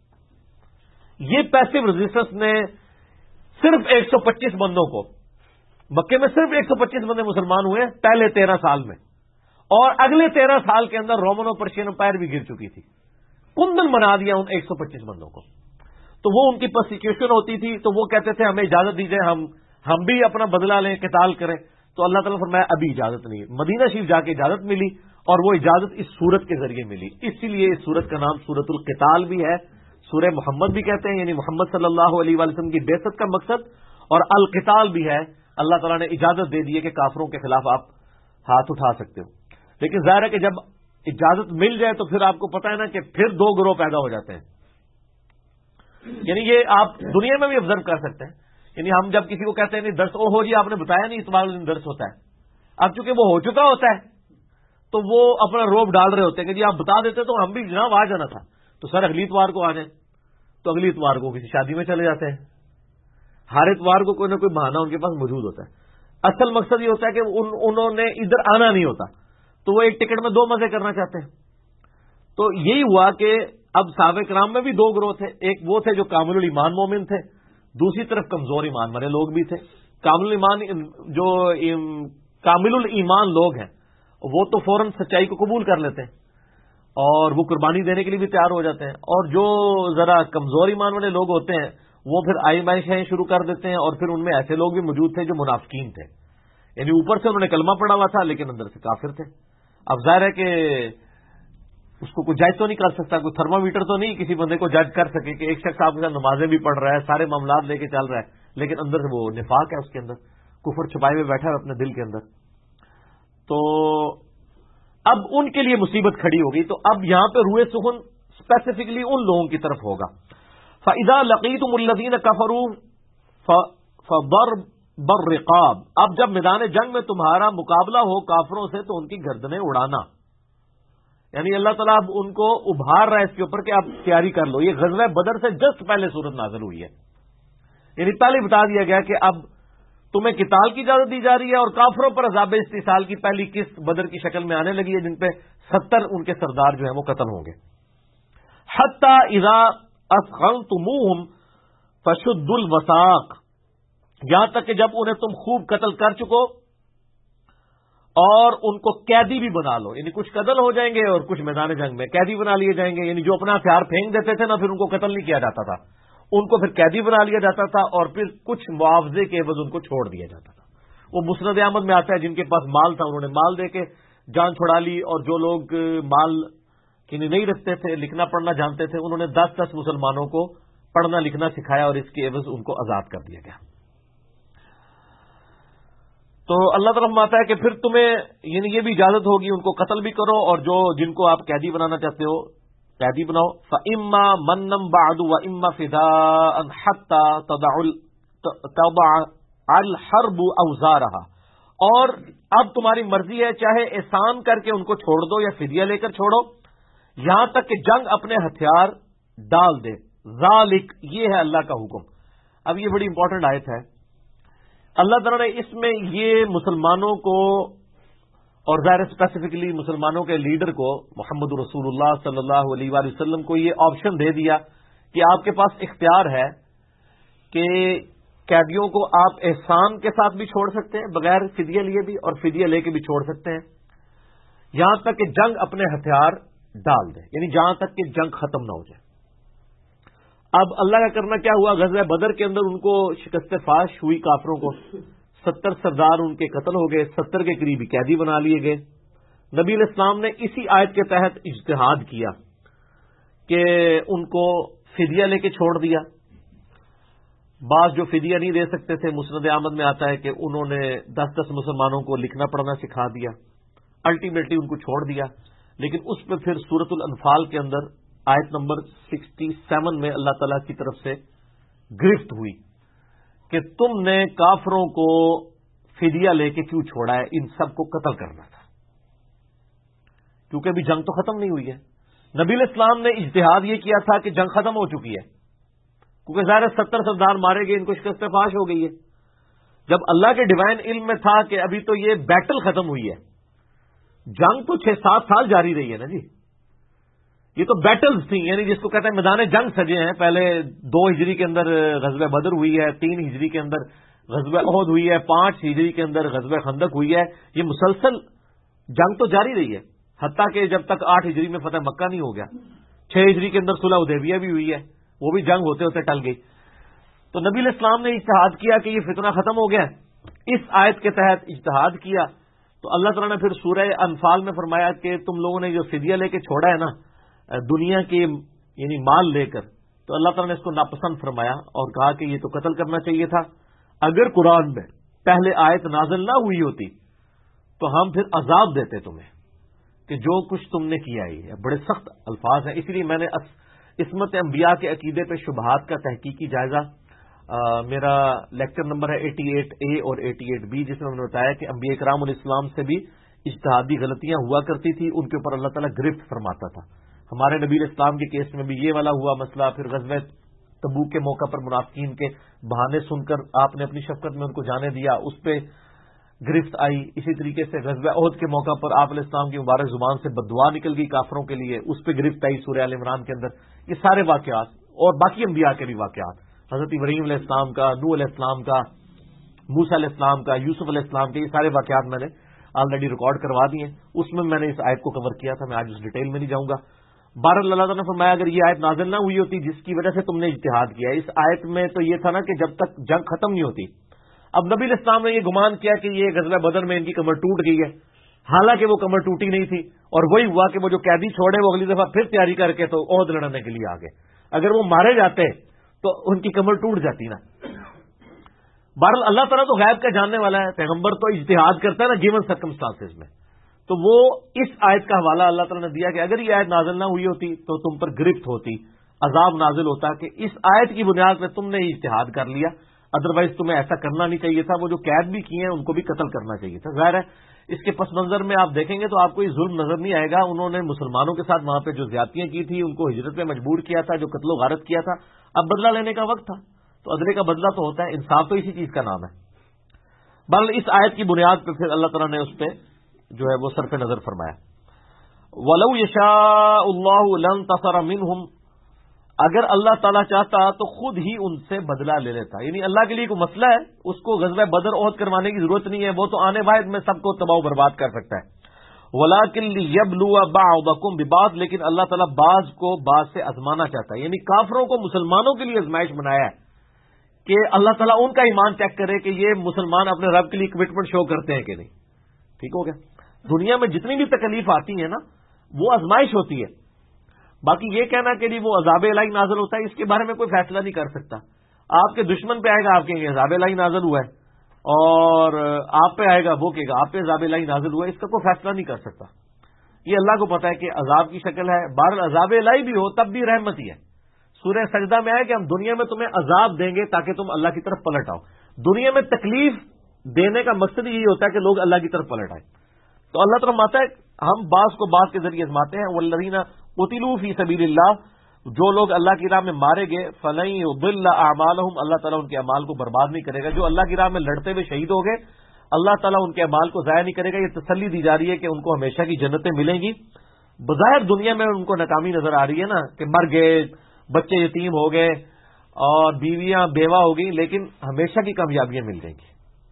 یہ پیسو ریزسٹنس نے صرف 125 بندوں کو، مکے میں صرف 125 بندے مسلمان ہوئے پہلے 13 سال میں، اور اگلے 13 سال کے اندر رومن اور پرشین امپائر بھی گر چکی تھی. کندن بنا دیا ان 125 بندوں کو. تو وہ ان کی پرسیکیوشن ہوتی تھی تو وہ کہتے تھے ہمیں اجازت دیجیے ہم بھی اپنا بدلہ لیں، قتال کریں. تو اللہ تعالیٰ فرمایا ابھی اجازت نہیں ہے. مدینہ شریف جا کے اجازت ملی، اور وہ اجازت اس سورت کے ذریعے ملی. اسی لیے اس سورت کا نام سورت القتال بھی ہے، سورہ محمد بھی کہتے ہیں، یعنی محمد صلی اللہ علیہ وآلہ وسلم کی بعثت کا مقصد. اور القتال بھی ہے، اللہ تعالیٰ نے اجازت دے دی ہے کہ کافروں کے خلاف آپ ہاتھ اٹھا سکتے ہو. لیکن ظاہر ہے کہ جب اجازت مل جائے تو پھر آپ کو پتا ہے نا کہ پھر دو گروہ پیدا ہو جاتے ہیں. یعنی یہ آپ دنیا میں بھی آبزرو کر سکتے ہیں. یعنی ہم جب کسی کو کہتے ہیں نہیں درس ہو جی آپ نے بتایا نہیں اتوار دن درس ہوتا ہے، اب چونکہ وہ ہو چکا ہوتا ہے تو وہ اپنا روب ڈال رہے ہوتے ہیں کہ جی آپ بتا دیتے تو ہم بھی جناب آ جانا تھا. تو سر اگلی اتوار کو آ جائیں، تو اگلی اتوار کو کسی شادی میں چلے جاتے ہیں. ہر اتوار کو کوئی نہ کوئی بہانہ ان کے پاس موجود ہوتا ہے. اصل مقصد یہ ہوتا ہے کہ انہوں نے ادھر آنا نہیں ہوتا، تو وہ ایک ٹکٹ میں دو مزے کرنا چاہتے ہیں. تو یہی ہوا کہ اب صحابہ کرام میں بھی دو گروہ تھے. ایک وہ تھے جو کامل الایمان مومن تھے، دوسری طرف کمزور ایمان والے لوگ بھی تھے. کامل الایمان جو کامل الایمان لوگ ہیں وہ تو فوراً سچائی کو قبول کر لیتے ہیں اور وہ قربانی دینے کے لیے بھی تیار ہو جاتے ہیں. اور جو ذرا کمزور ایمان والے لوگ ہوتے ہیں وہ پھر آئمائشیں شروع کر دیتے ہیں. اور پھر ان میں ایسے لوگ بھی موجود تھے جو منافقین تھے، یعنی اوپر سے انہوں نے کلمہ پڑھا ہوا تھا لیکن اندر سے کافر تھے. اب ظاہر ہے کہ اس کو کوئی جج تو نہیں کر سکتا، کوئی تھرمامیٹر تو نہیں کسی بندے کو جج کر سکے کہ ایک شخص آپ کے ساتھ نمازیں بھی پڑھ رہا ہے، سارے معاملات لے کے چل رہا ہے، لیکن اندر سے وہ نفاق ہے، اس کے اندر کفر چھپائے ہوئے بیٹھا ہے اپنے دل کے اندر. تو اب ان کے لیے مصیبت کھڑی ہوگی. تو اب یہاں پہ روئے سخن اسپیسیفکلی ان لوگوں کی طرف ہوگا. فَإِذَا لَقِيتُمُ الَّذِينَ كَفَرُوا فَضَرْبَ الرِّقَابِ، اب جب میدان جنگ میں تمہارا مقابلہ ہو کافروں سے تو ان کی گردنیں اڑانا. یعنی اللہ تعالیٰ اب ان کو ابھار رہا ہے اس کے اوپر کہ آپ تیاری کر لو. یہ غزوہ بدر سے جسٹ پہلے صورت نازل ہوئی ہے. یعنی پہلے بتا دیا گیا کہ اب تمہیں قتال کی اجازت دی جا رہی ہے اور کافروں پر عذاب استحصال کی پہلی قسط بدر کی شکل میں آنے لگی ہے، جن پہ 70 ان کے سردار جو ہیں وہ قتل ہوں گے. حتی اذا اثخنتموہم فشدوا الوثاق، یہاں تک کہ جب انہیں تم خوب قتل کر چکو اور ان کو قیدی بھی بنا لو. یعنی کچھ قتل ہو جائیں گے اور کچھ میدان جنگ میں قیدی بنا لیے جائیں گے. یعنی جو اپنا ہتھیار پھینک دیتے تھے نا پھر ان کو قتل نہیں کیا جاتا تھا، ان کو پھر قیدی بنا لیا جاتا تھا اور پھر کچھ معاوضے کے عوض ان کو چھوڑ دیا جاتا تھا. وہ مسند احمد میں آتا ہے جن کے پاس مال تھا انہوں نے مال دے کے جان چھڑا لی، اور جو لوگ مال نہیں رکھتے تھے لکھنا پڑھنا جانتے تھے انہوں نے 10 مسلمانوں کو پڑھنا لکھنا سکھایا اور اس کے عوض ان کو آزاد کر دیا گیا. تو اللہ تعالیٰ فرماتا ہے کہ پھر تمہیں یعنی یہ بھی اجازت ہوگی ان کو قتل بھی کرو اور جو جن کو آپ قیدی بنانا چاہتے ہو قیدی بناؤ. فَإِمَّا مَنًّا بَعْدُ وَإِمَّا فِدَاءً حَتَّى تَضَعَ الْحَرْبُ أَوْزَارَهَا، اور اب تمہاری مرضی ہے چاہے احسان کر کے ان کو چھوڑ دو یا فدیہ لے کر چھوڑو یہاں تک کہ جنگ اپنے ہتھیار ڈال دے. ذالک، یہ ہے اللہ کا حکم. اب یہ بڑی امپورٹنٹ آیت ہے. اللہ تعالیٰ نے اس میں یہ مسلمانوں کو اور ظاہر اسپیسیفکلی مسلمانوں کے لیڈر کو محمد رسول اللہ صلی اللہ علیہ وآلہ وسلم کو یہ آپشن دے دیا کہ آپ کے پاس اختیار ہے کہ قیدیوں کو آپ احسان کے ساتھ بھی چھوڑ سکتے ہیں بغیر فدیہ لیے بھی، اور فدیہ لے کے بھی چھوڑ سکتے ہیں یہاں تک کہ جنگ اپنے ہتھیار ڈال دے، یعنی جہاں تک کہ جنگ ختم نہ ہو جائے. اب اللہ کا کرنا کیا ہوا، غزوہ بدر کے اندر ان کو شکست فاش ہوئی کافروں کو، 70 سردار ان کے قتل ہو گئے، 70 کے قریب قیدی بنا لیے گئے. نبی علیہ السلام نے اسی آیت کے تحت اجتہاد کیا کہ ان کو فدیہ لے کے چھوڑ دیا. بعض جو فدیہ نہیں دے سکتے تھے مسند احمد میں آتا ہے کہ انہوں نے 10 مسلمانوں کو لکھنا پڑھنا سکھا دیا، الٹیمیٹلی ان کو چھوڑ دیا. لیکن اس پہ پھر سورۃ الانفال کے اندر آیت نمبر 67 میں اللہ تعالیٰ کی طرف سے گرفت ہوئی کہ تم نے کافروں کو فدیہ لے کے کیوں چھوڑا ہے، ان سب کو قتل کرنا تھا کیونکہ ابھی جنگ تو ختم نہیں ہوئی ہے. نبی علیہ السلام نے اجتہاد یہ کیا تھا کہ جنگ ختم ہو چکی ہے کیونکہ ظاہر 70 سردار مارے گئے، ان کو شکست فاش ہو گئی ہے. جب اللہ کے ڈیوائن علم میں تھا کہ ابھی تو یہ بیٹل ختم ہوئی ہے، جنگ تو 6-7 سال جاری رہی ہے نا جی، یہ تو بیٹلز تھیں، یعنی جس کو کہتے ہیں میدان جنگ سجے ہیں. پہلے 2 ہجری کے اندر غزوہ بدر ہوئی ہے، 3 ہجری کے اندر غزوہ احد ہوئی ہے، 5 ہجری کے اندر غزوہ خندق ہوئی ہے. یہ مسلسل جنگ تو جاری رہی ہے، حتیٰ کہ جب تک 8 ہجری میں فتح مکہ نہیں ہو گیا. 6 ہجری کے اندر صلح حدیبیہ بھی ہوئی ہے، وہ بھی جنگ ہوتے ہوتے ٹل گئی. تو نبی علیہ السلام نے اجتہاد کیا کہ یہ فتنہ ختم ہو گیا. اس آیت کے تحت اجتہاد کیا تو اللہ تعالیٰ نے پھر سورہ انفال میں فرمایا کہ تم لوگوں نے جو فدیہ لے کے چھوڑا ہے نا دنیا کے یعنی مال لے کر، تو اللہ تعالیٰ نے اس کو ناپسند فرمایا اور کہا کہ یہ تو قتل کرنا چاہیے تھا. اگر قرآن میں پہلے آیت نازل نہ ہوئی ہوتی تو ہم پھر عذاب دیتے تمہیں کہ جو کچھ تم نے کیا ہی ہے. بڑے سخت الفاظ ہیں، اس لیے میں نے عصمت انبیاء کے عقیدے پہ شبہات کا تحقیقی جائزہ میرا لیکچر نمبر ہے 88A اور 88B، جس میں نے بتایا کہ انبیاء کرام علیہ السلام سے بھی اجتہادی غلطیاں ہوا کرتی تھی، ان کے اوپر اللہ تعالیٰ گرفت فرماتا تھا. ہمارے نبی علیہ السلام کے کیس میں بھی یہ والا ہوا مسئلہ. پھر غزوہ تبوک کے موقع پر منافقین کے بہانے سن کر آپ نے اپنی شفقت میں ان کو جانے دیا، اس پہ گرفت آئی. اسی طریقے سے غزوہ احد کے موقع پر آپ علیہ السلام کی مبارک زبان سے بددعا نکل گئی کافروں کے لیے، اس پہ گرفت آئی سورہ آل عمران کے اندر. یہ سارے واقعات اور باقی انبیاء کے بھی واقعات، حضرت ابراہیم علیہ السلام کا، نوح علیہ السلام کا، موسیٰ علیہ السلام کا، یوسف علیہ السلام کے، یہ سارے واقعات میں نے آلریڈی ریکارڈ کروا دیے ہیں. اس میں نے اس آیت کو کور کیا تھا، میں آج اس ڈیٹیل میں نہیں جاؤں گا. بہرحال اللہ تعالیٰ نے فرمایا اگر یہ آیت نازل نہ ہوئی ہوتی جس کی وجہ سے تم نے اجتہاد کیا، اس آیت میں تو یہ تھا نا کہ جب تک جنگ ختم نہیں ہوتی. اب نبی علیہ السلام نے یہ گمان کیا کہ یہ غزوہ بدر میں ان کی کمر ٹوٹ گئی ہے، حالانکہ وہ کمر ٹوٹی نہیں تھی، اور وہی ہوا کہ وہ جو قیدی چھوڑے وہ اگلی دفعہ پھر تیاری کر کے تو عہد لڑنے کے لیے آ گئے. اگر وہ مارے جاتے تو ان کی کمر ٹوٹ جاتی نا. بہرحال اللہ تعالیٰ تو غیب کا جاننے والا ہے، پیغمبر تو اجتہاد کرتا ہے نا گیون سرکمسٹانسز میں. تو وہ اس آیت کا حوالہ اللہ تعالیٰ نے دیا کہ اگر یہ آیت نازل نہ ہوئی ہوتی تو تم پر گرفت ہوتی، عذاب نازل ہوتا کہ اس آیت کی بنیاد پہ تم نے اجتہاد کر لیا، ادروائز تمہیں ایسا کرنا نہیں چاہیے تھا. وہ جو قید بھی کیے ہیں ان کو بھی قتل کرنا چاہیے تھا. ظاہر ہے اس کے پس منظر میں آپ دیکھیں گے تو آپ کو یہ ظلم نظر نہیں آئے گا. انہوں نے مسلمانوں کے ساتھ وہاں پہ جو زیادتیاں کی تھی، ان کو ہجرت میں مجبور کیا تھا، جو قتل و غارت کیا تھا، اب بدلہ لینے کا وقت تھا. تو عدلے کا بدلہ تو ہوتا ہے، انصاف تو اسی چیز کا نام ہے. بہرحال اس آیت کی بنیاد پہ پھر اللہ تعالیٰ نے اس پہ جو ہے وہ صرف نظر فرمایا. وَلَوْ يَشَاءُ اللَّهُ لَانتَصَرَ مِنْهُمْ، اگر اللہ تعالیٰ چاہتا تو خود ہی ان سے بدلہ لے لیتا. یعنی اللہ کے لیے کوئی مسئلہ ہے، اس کو غزوہ بدر احد کروانے کی ضرورت نہیں ہے، وہ تو آنے واحد میں سب کو تباہ و برباد کر سکتا ہے. وَلَٰكِن لِيَبْلُوَ بَعْضَكُم بِبَعْضٍ، لیکن اللہ تعالیٰ بعض کو بعض سے آزمانا چاہتا ہے. یعنی کافروں کو مسلمانوں کے لیے آزمائش بنایا ہے کہ اللہ تعالیٰ ان کا ایمان چیک کرے کہ یہ مسلمان اپنے رب کے لیے کمٹمنٹ شو کرتے ہیں کہ نہیں. ٹھیک ہو گیا. دنیا میں جتنی بھی تکلیف آتی ہے نا وہ آزمائش ہوتی ہے. باقی یہ کہنا کہ وہ عذاب الہی نازل ہوتا ہے، اس کے بارے میں کوئی فیصلہ نہیں کر سکتا. آپ کے دشمن پہ آئے گا، آپ کہیں گے عذاب الہی نازل ہوا ہے، اور آپ پہ آئے گا وہ کہے گا آپ پہ عذاب الہی نازل ہوا ہے. اس کا کوئی فیصلہ نہیں کر سکتا. یہ اللہ کو پتا ہے کہ عذاب کی شکل ہے. بہرحال عذاب الہی بھی ہو تب بھی رحمت ہی ہے. سورہ سجدہ میں آئے کہ ہم دنیا میں تمہیں عذاب دیں گے تاکہ تم اللہ کی طرف پلٹ آؤ. دنیا میں تکلیف دینے کا مقصد یہی ہوتا ہے کہ لوگ اللہ کی طرف پلٹ آئے. تو اللہ تعالیٰ ماتا ہے ہم بعض کو بعض کے ذریعے آزماتے ہیں. والذین قتلوا فی سبیل اللہ، جو لوگ اللہ کی راہ میں مارے گئے، فلن یضل اعمالهم، اللہ تعالیٰ ان کے اعمال کو برباد نہیں کرے گا. جو اللہ کی راہ میں لڑتے ہوئے شہید ہو گئے، اللہ تعالیٰ ان کے اعمال کو ضائع نہیں کرے گا. یہ تسلی دی جا رہی ہے کہ ان کو ہمیشہ کی جنتیں ملیں گی. بظاہر دنیا میں ان کو ناکامی نظر آ رہی ہے نا کہ مر گئے، بچے یتیم ہو گئے اور بیویاں بیوہ ہو گئی، لیکن ہمیشہ کی کامیابیاں مل جائیں گی.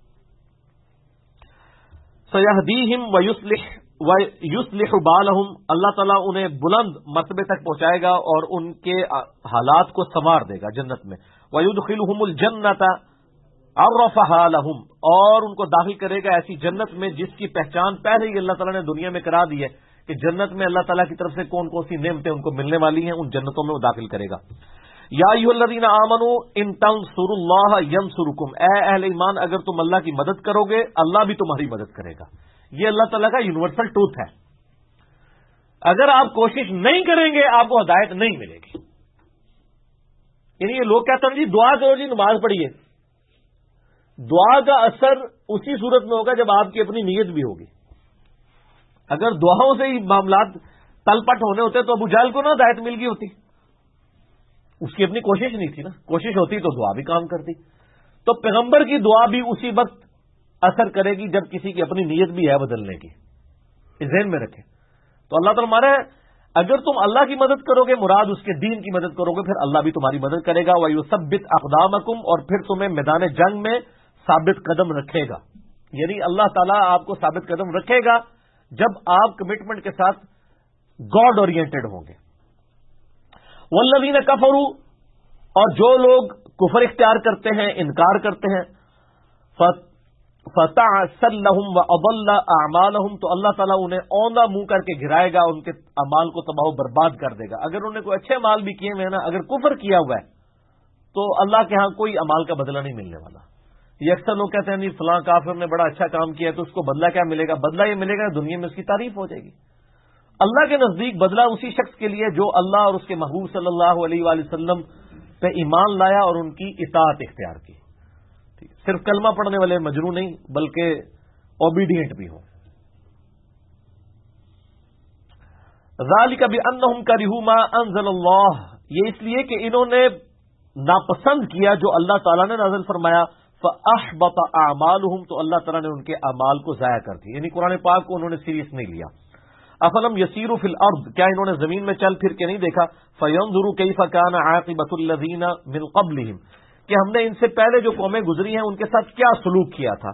سَيَهْدِيهِمْ وَيُصْلِحُ بَالَهُمْ، اللہ تعالیٰ انہیں بلند مرتبے تک پہنچائے گا اور ان کے حالات کو سنوار دے گا جنت میں. وَيُدْخِلُهُمُ الْجَنَّةَ عَرَّفَهَا لَهُمْ، اور ان کو داخل کرے گا ایسی جنت میں جس کی پہچان پہلے ہی اللہ تعالیٰ نے دنیا میں کرا دی ہے کہ جنت میں اللہ تعالیٰ کی طرف سے کون کون سی نعمتیں ان کو ملنے والی ہیں. ان جنتوں میں وہ داخل کرے گا. یا ایھا الذین آمنوا ان تنصروا اللہ ینصرکم، اے اہل ایمان اگر تم اللہ کی مدد کرو گے اللہ بھی تمہاری مدد کرے گا. یہ اللہ تعالیٰ کا یونیورسل ٹروتھ ہے. اگر آپ کوشش نہیں کریں گے آپ کو ہدایت نہیں ملے گی. یعنی یہ لوگ کہتے ہیں جی دعا کرو جی نماز پڑھیے. دعا کا اثر اسی صورت میں ہوگا جب آپ کی اپنی نیت بھی ہوگی. اگر دعاؤں سے ہی معاملات تل پٹ ہونے ہوتے تو ابو جہل کو نہ ہدایت مل گئی ہوتی. اس کی اپنی کوشش نہیں تھی نا، کوشش ہوتی تو دعا بھی کام کرتی. تو پیغمبر کی دعا بھی اسی وقت اثر کرے گی جب کسی کی اپنی نیت بھی ہے بدلنے کی. اس ذہن میں رکھیں. تو اللہ تعالیٰ ہمارا ہے اگر تم اللہ کی مدد کرو گے، مراد اس کے دین کی مدد کرو گے، پھر اللہ بھی تمہاری مدد کرے گا. وَيُثَبِّتْ أَقْدَامَكُمْ، اور پھر تمہیں میدان جنگ میں ثابت قدم رکھے گا. یعنی اللہ تعالیٰ آپ کو ثابت قدم رکھے گا جب آپ کمٹمنٹ کے ساتھ گاڈ اورینٹڈ ہوں گے. وَالَّذِينَ كَفَرُوا، اور جو لوگ کفر اختیار کرتے ہیں، انکار کرتے ہیں، فَتَعْسَلْ لَهُمْ وَأَضَلَّ أَعْمَالَهُمْ، تو اللہ تعالیٰ انہیں اوندھا منہ کر کے گرائے گا، ان کے اعمال کو تباہ و برباد کر دے گا. اگر انہوں نے کوئی اچھے اعمال بھی کیے ہوئے ہیں نا، اگر کفر کیا ہوا ہے تو اللہ کے ہاں کوئی اعمال کا بدلہ نہیں ملنے والا. یہ اکثر لوگ کہتے ہیں نہیں فلاں کافر نے بڑا اچھا کام کیا ہے تو اس کو بدلہ کیا ملے گا؟ بدلہ یہ ملے گا دنیا میں اس کی تعریف ہو جائے گی. اللہ کے نزدیک بدلہ اسی شخص کے لیے جو اللہ اور اس کے محبوب صلی اللہ علیہ وآلہ وسلم پہ ایمان لایا اور ان کی اطاعت اختیار کی. صرف کلمہ پڑھنے والے مجنون نہیں بلکہ اوبیڈینٹ بھی ہوں. ذالک بانہم کرہوا ما انزل اللہ، یہ اس لیے کہ انہوں نے ناپسند کیا جو اللہ تعالیٰ نے نازل فرمایا. فاحبط اعمالہم، تو اللہ تعالیٰ نے ان کے اعمال کو ضائع کر دی، یعنی قرآن پاک کو انہوں نے سیریس نہیں لیا. افلم یسیروا فی الارض، کیا انہوں نے زمین میں چل پھر کے نہیں دیکھا؟ فینظروا کیف کان عاقبۃ الذین من قبلہم، کہ ہم نے ان سے پہلے جو قومیں گزری ہیں ان کے ساتھ کیا سلوک کیا تھا.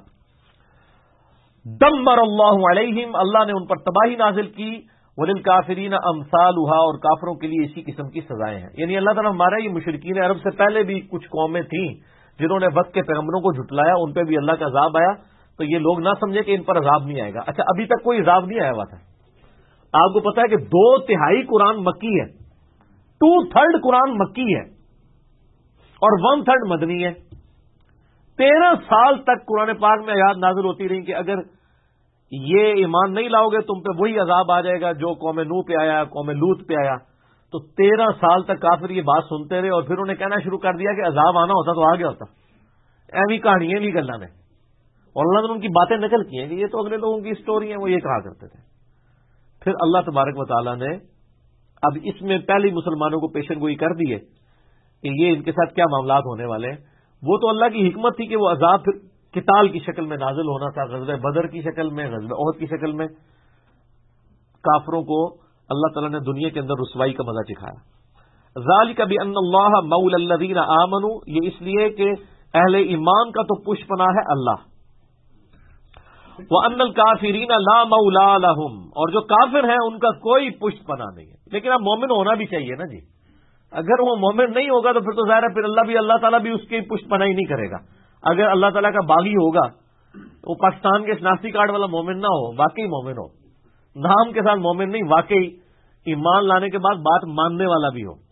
دمر اللہ علیہم، اللہ نے ان پر تباہی نازل کی. وللکافرین امثالھا، اور کافروں کے لیے اسی قسم کی سزائیں ہیں. یعنی اللہ تعالیٰ ہمارا یہ مشرکین عرب سے پہلے بھی کچھ قومیں تھیں جنہوں نے وقت کے پیغمبروں کو جھٹلایا، ان پہ بھی اللہ کا عذاب آیا. تو یہ لوگ نہ سمجھے کہ ان پر عذاب نہیں آئے گا. اچھا ابھی تک کوئی عذاب نہیں آیا ہوا تھا. آپ کو پتا ہے کہ 2/3 قرآن مکی ہے، 2/3 قرآن مکی ہے اور 1/3 مدنی ہے. 13 سال تک قرآن پاک میں آیات نازل ہوتی رہی کہ اگر یہ ایمان نہیں لاؤ گے تم پہ وہی عذاب آ جائے گا جو قوم نوح پہ آیا، قوم لوط پہ آیا. تو 13 سال تک کافر یہ بات سنتے رہے اور پھر انہیں کہنا شروع کر دیا کہ عذاب آنا ہوتا تو آ گیا ہوتا. ایوی کہانی بھی گلا میں، اور اللہ نے ان کی باتیں نقل کی ہیں کہ یہ تو اگلے لوگوں کی سٹوری ہیں، وہ یہ کہا کرتے تھے. پھر اللہ تبارک و تعالیٰ نے اب اس میں پہلی مسلمانوں کو پیشن گوئی کر دی ہے کہ یہ ان کے ساتھ کیا معاملات ہونے والے ہیں. وہ تو اللہ کی حکمت تھی کہ وہ عذاب پھر قتال کی شکل میں نازل ہونا تھا، غزوہ بدر کی شکل میں، غزوہ احد کی شکل میں. کافروں کو اللہ تعالیٰ نے دنیا کے اندر رسوائی کا مزہ چکھایا. ذالک بان اللہ مولی الذین آمنوا، یہ اس لیے کہ اہل ایمان کا تو پشت پناہ ہے اللہ. وَأَنَّ الْكَافِرِينَ لَا مَوْلَىٰ لَهُمْ، اور جو کافر ہیں ان کا کوئی پشت پناہ نہیں ہے. لیکن اب مومن ہونا بھی چاہیے نا جی. اگر وہ مومن نہیں ہوگا تو پھر تو ظاہر ہے پھر اللہ تعالیٰ بھی اس کی پشت پناہی نہیں کرے گا. اگر اللہ تعالیٰ کا باغی ہوگا وہ پاکستان کے شناختی کارڈ والا مومن نہ ہو، واقعی مومن ہو، نام کے ساتھ مومن نہیں، واقعی ایمان لانے کے بعد بات ماننے والا بھی ہو.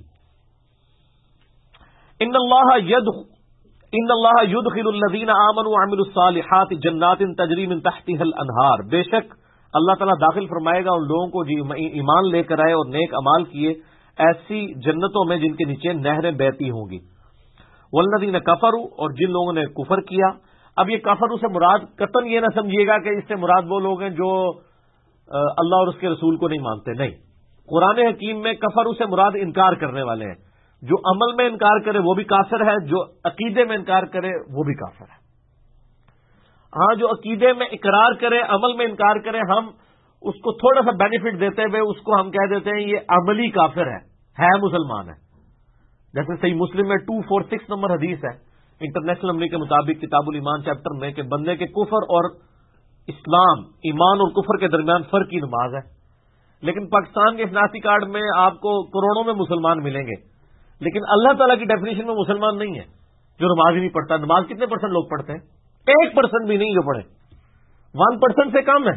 ان اللہ یدخل الذین آمنوا وعملوا الصالحات جنات تجری من تحتها الانہار، بے شک اللہ تعالیٰ داخل فرمائے گا ان لوگوں کو جو ایمان لے کر آئے اور نیک اعمال کیے ایسی جنتوں میں جن کے نیچے نہریں بہتی ہوں گی. والذین کفروا، اور جن لوگوں نے کفر کیا. اب یہ کفر سے مراد قطعاً یہ نہ سمجھیے گا کہ اس سے مراد وہ لوگ ہیں جو اللہ اور اس کے رسول کو نہیں مانتے. نہیں، قرآن حکیم میں کفر سے مراد انکار کرنے والے ہیں. جو عمل میں انکار کرے وہ بھی کافر ہے، جو عقیدے میں انکار کرے وہ بھی کافر ہے. ہاں، جو عقیدے میں اقرار کرے، عمل میں انکار کرے، ہم اس کو تھوڑا سا بینیفٹ دیتے ہوئے اس کو ہم کہہ دیتے ہیں یہ عملی کافر ہے مسلمان ہے. جیسے صحیح مسلم میں 246 نمبر حدیث ہے انٹرنیشنل امریک کے مطابق کتاب الایمان چیپٹر میں کہ بندے کے کفر اور اسلام، ایمان اور کفر کے درمیان فرق کی نماز ہے. لیکن پاکستان کے شناختی کارڈ میں آپ کو کروڑوں میں مسلمان ملیں گے، لیکن اللہ تعالیٰ کی ڈیفینیشن میں مسلمان نہیں ہے جو نماز ہی نہیں پڑھتا. نماز کتنے % لوگ پڑھتے ہیں؟ 1% بھی نہیں جو پڑھے. 1% سے کم ہے،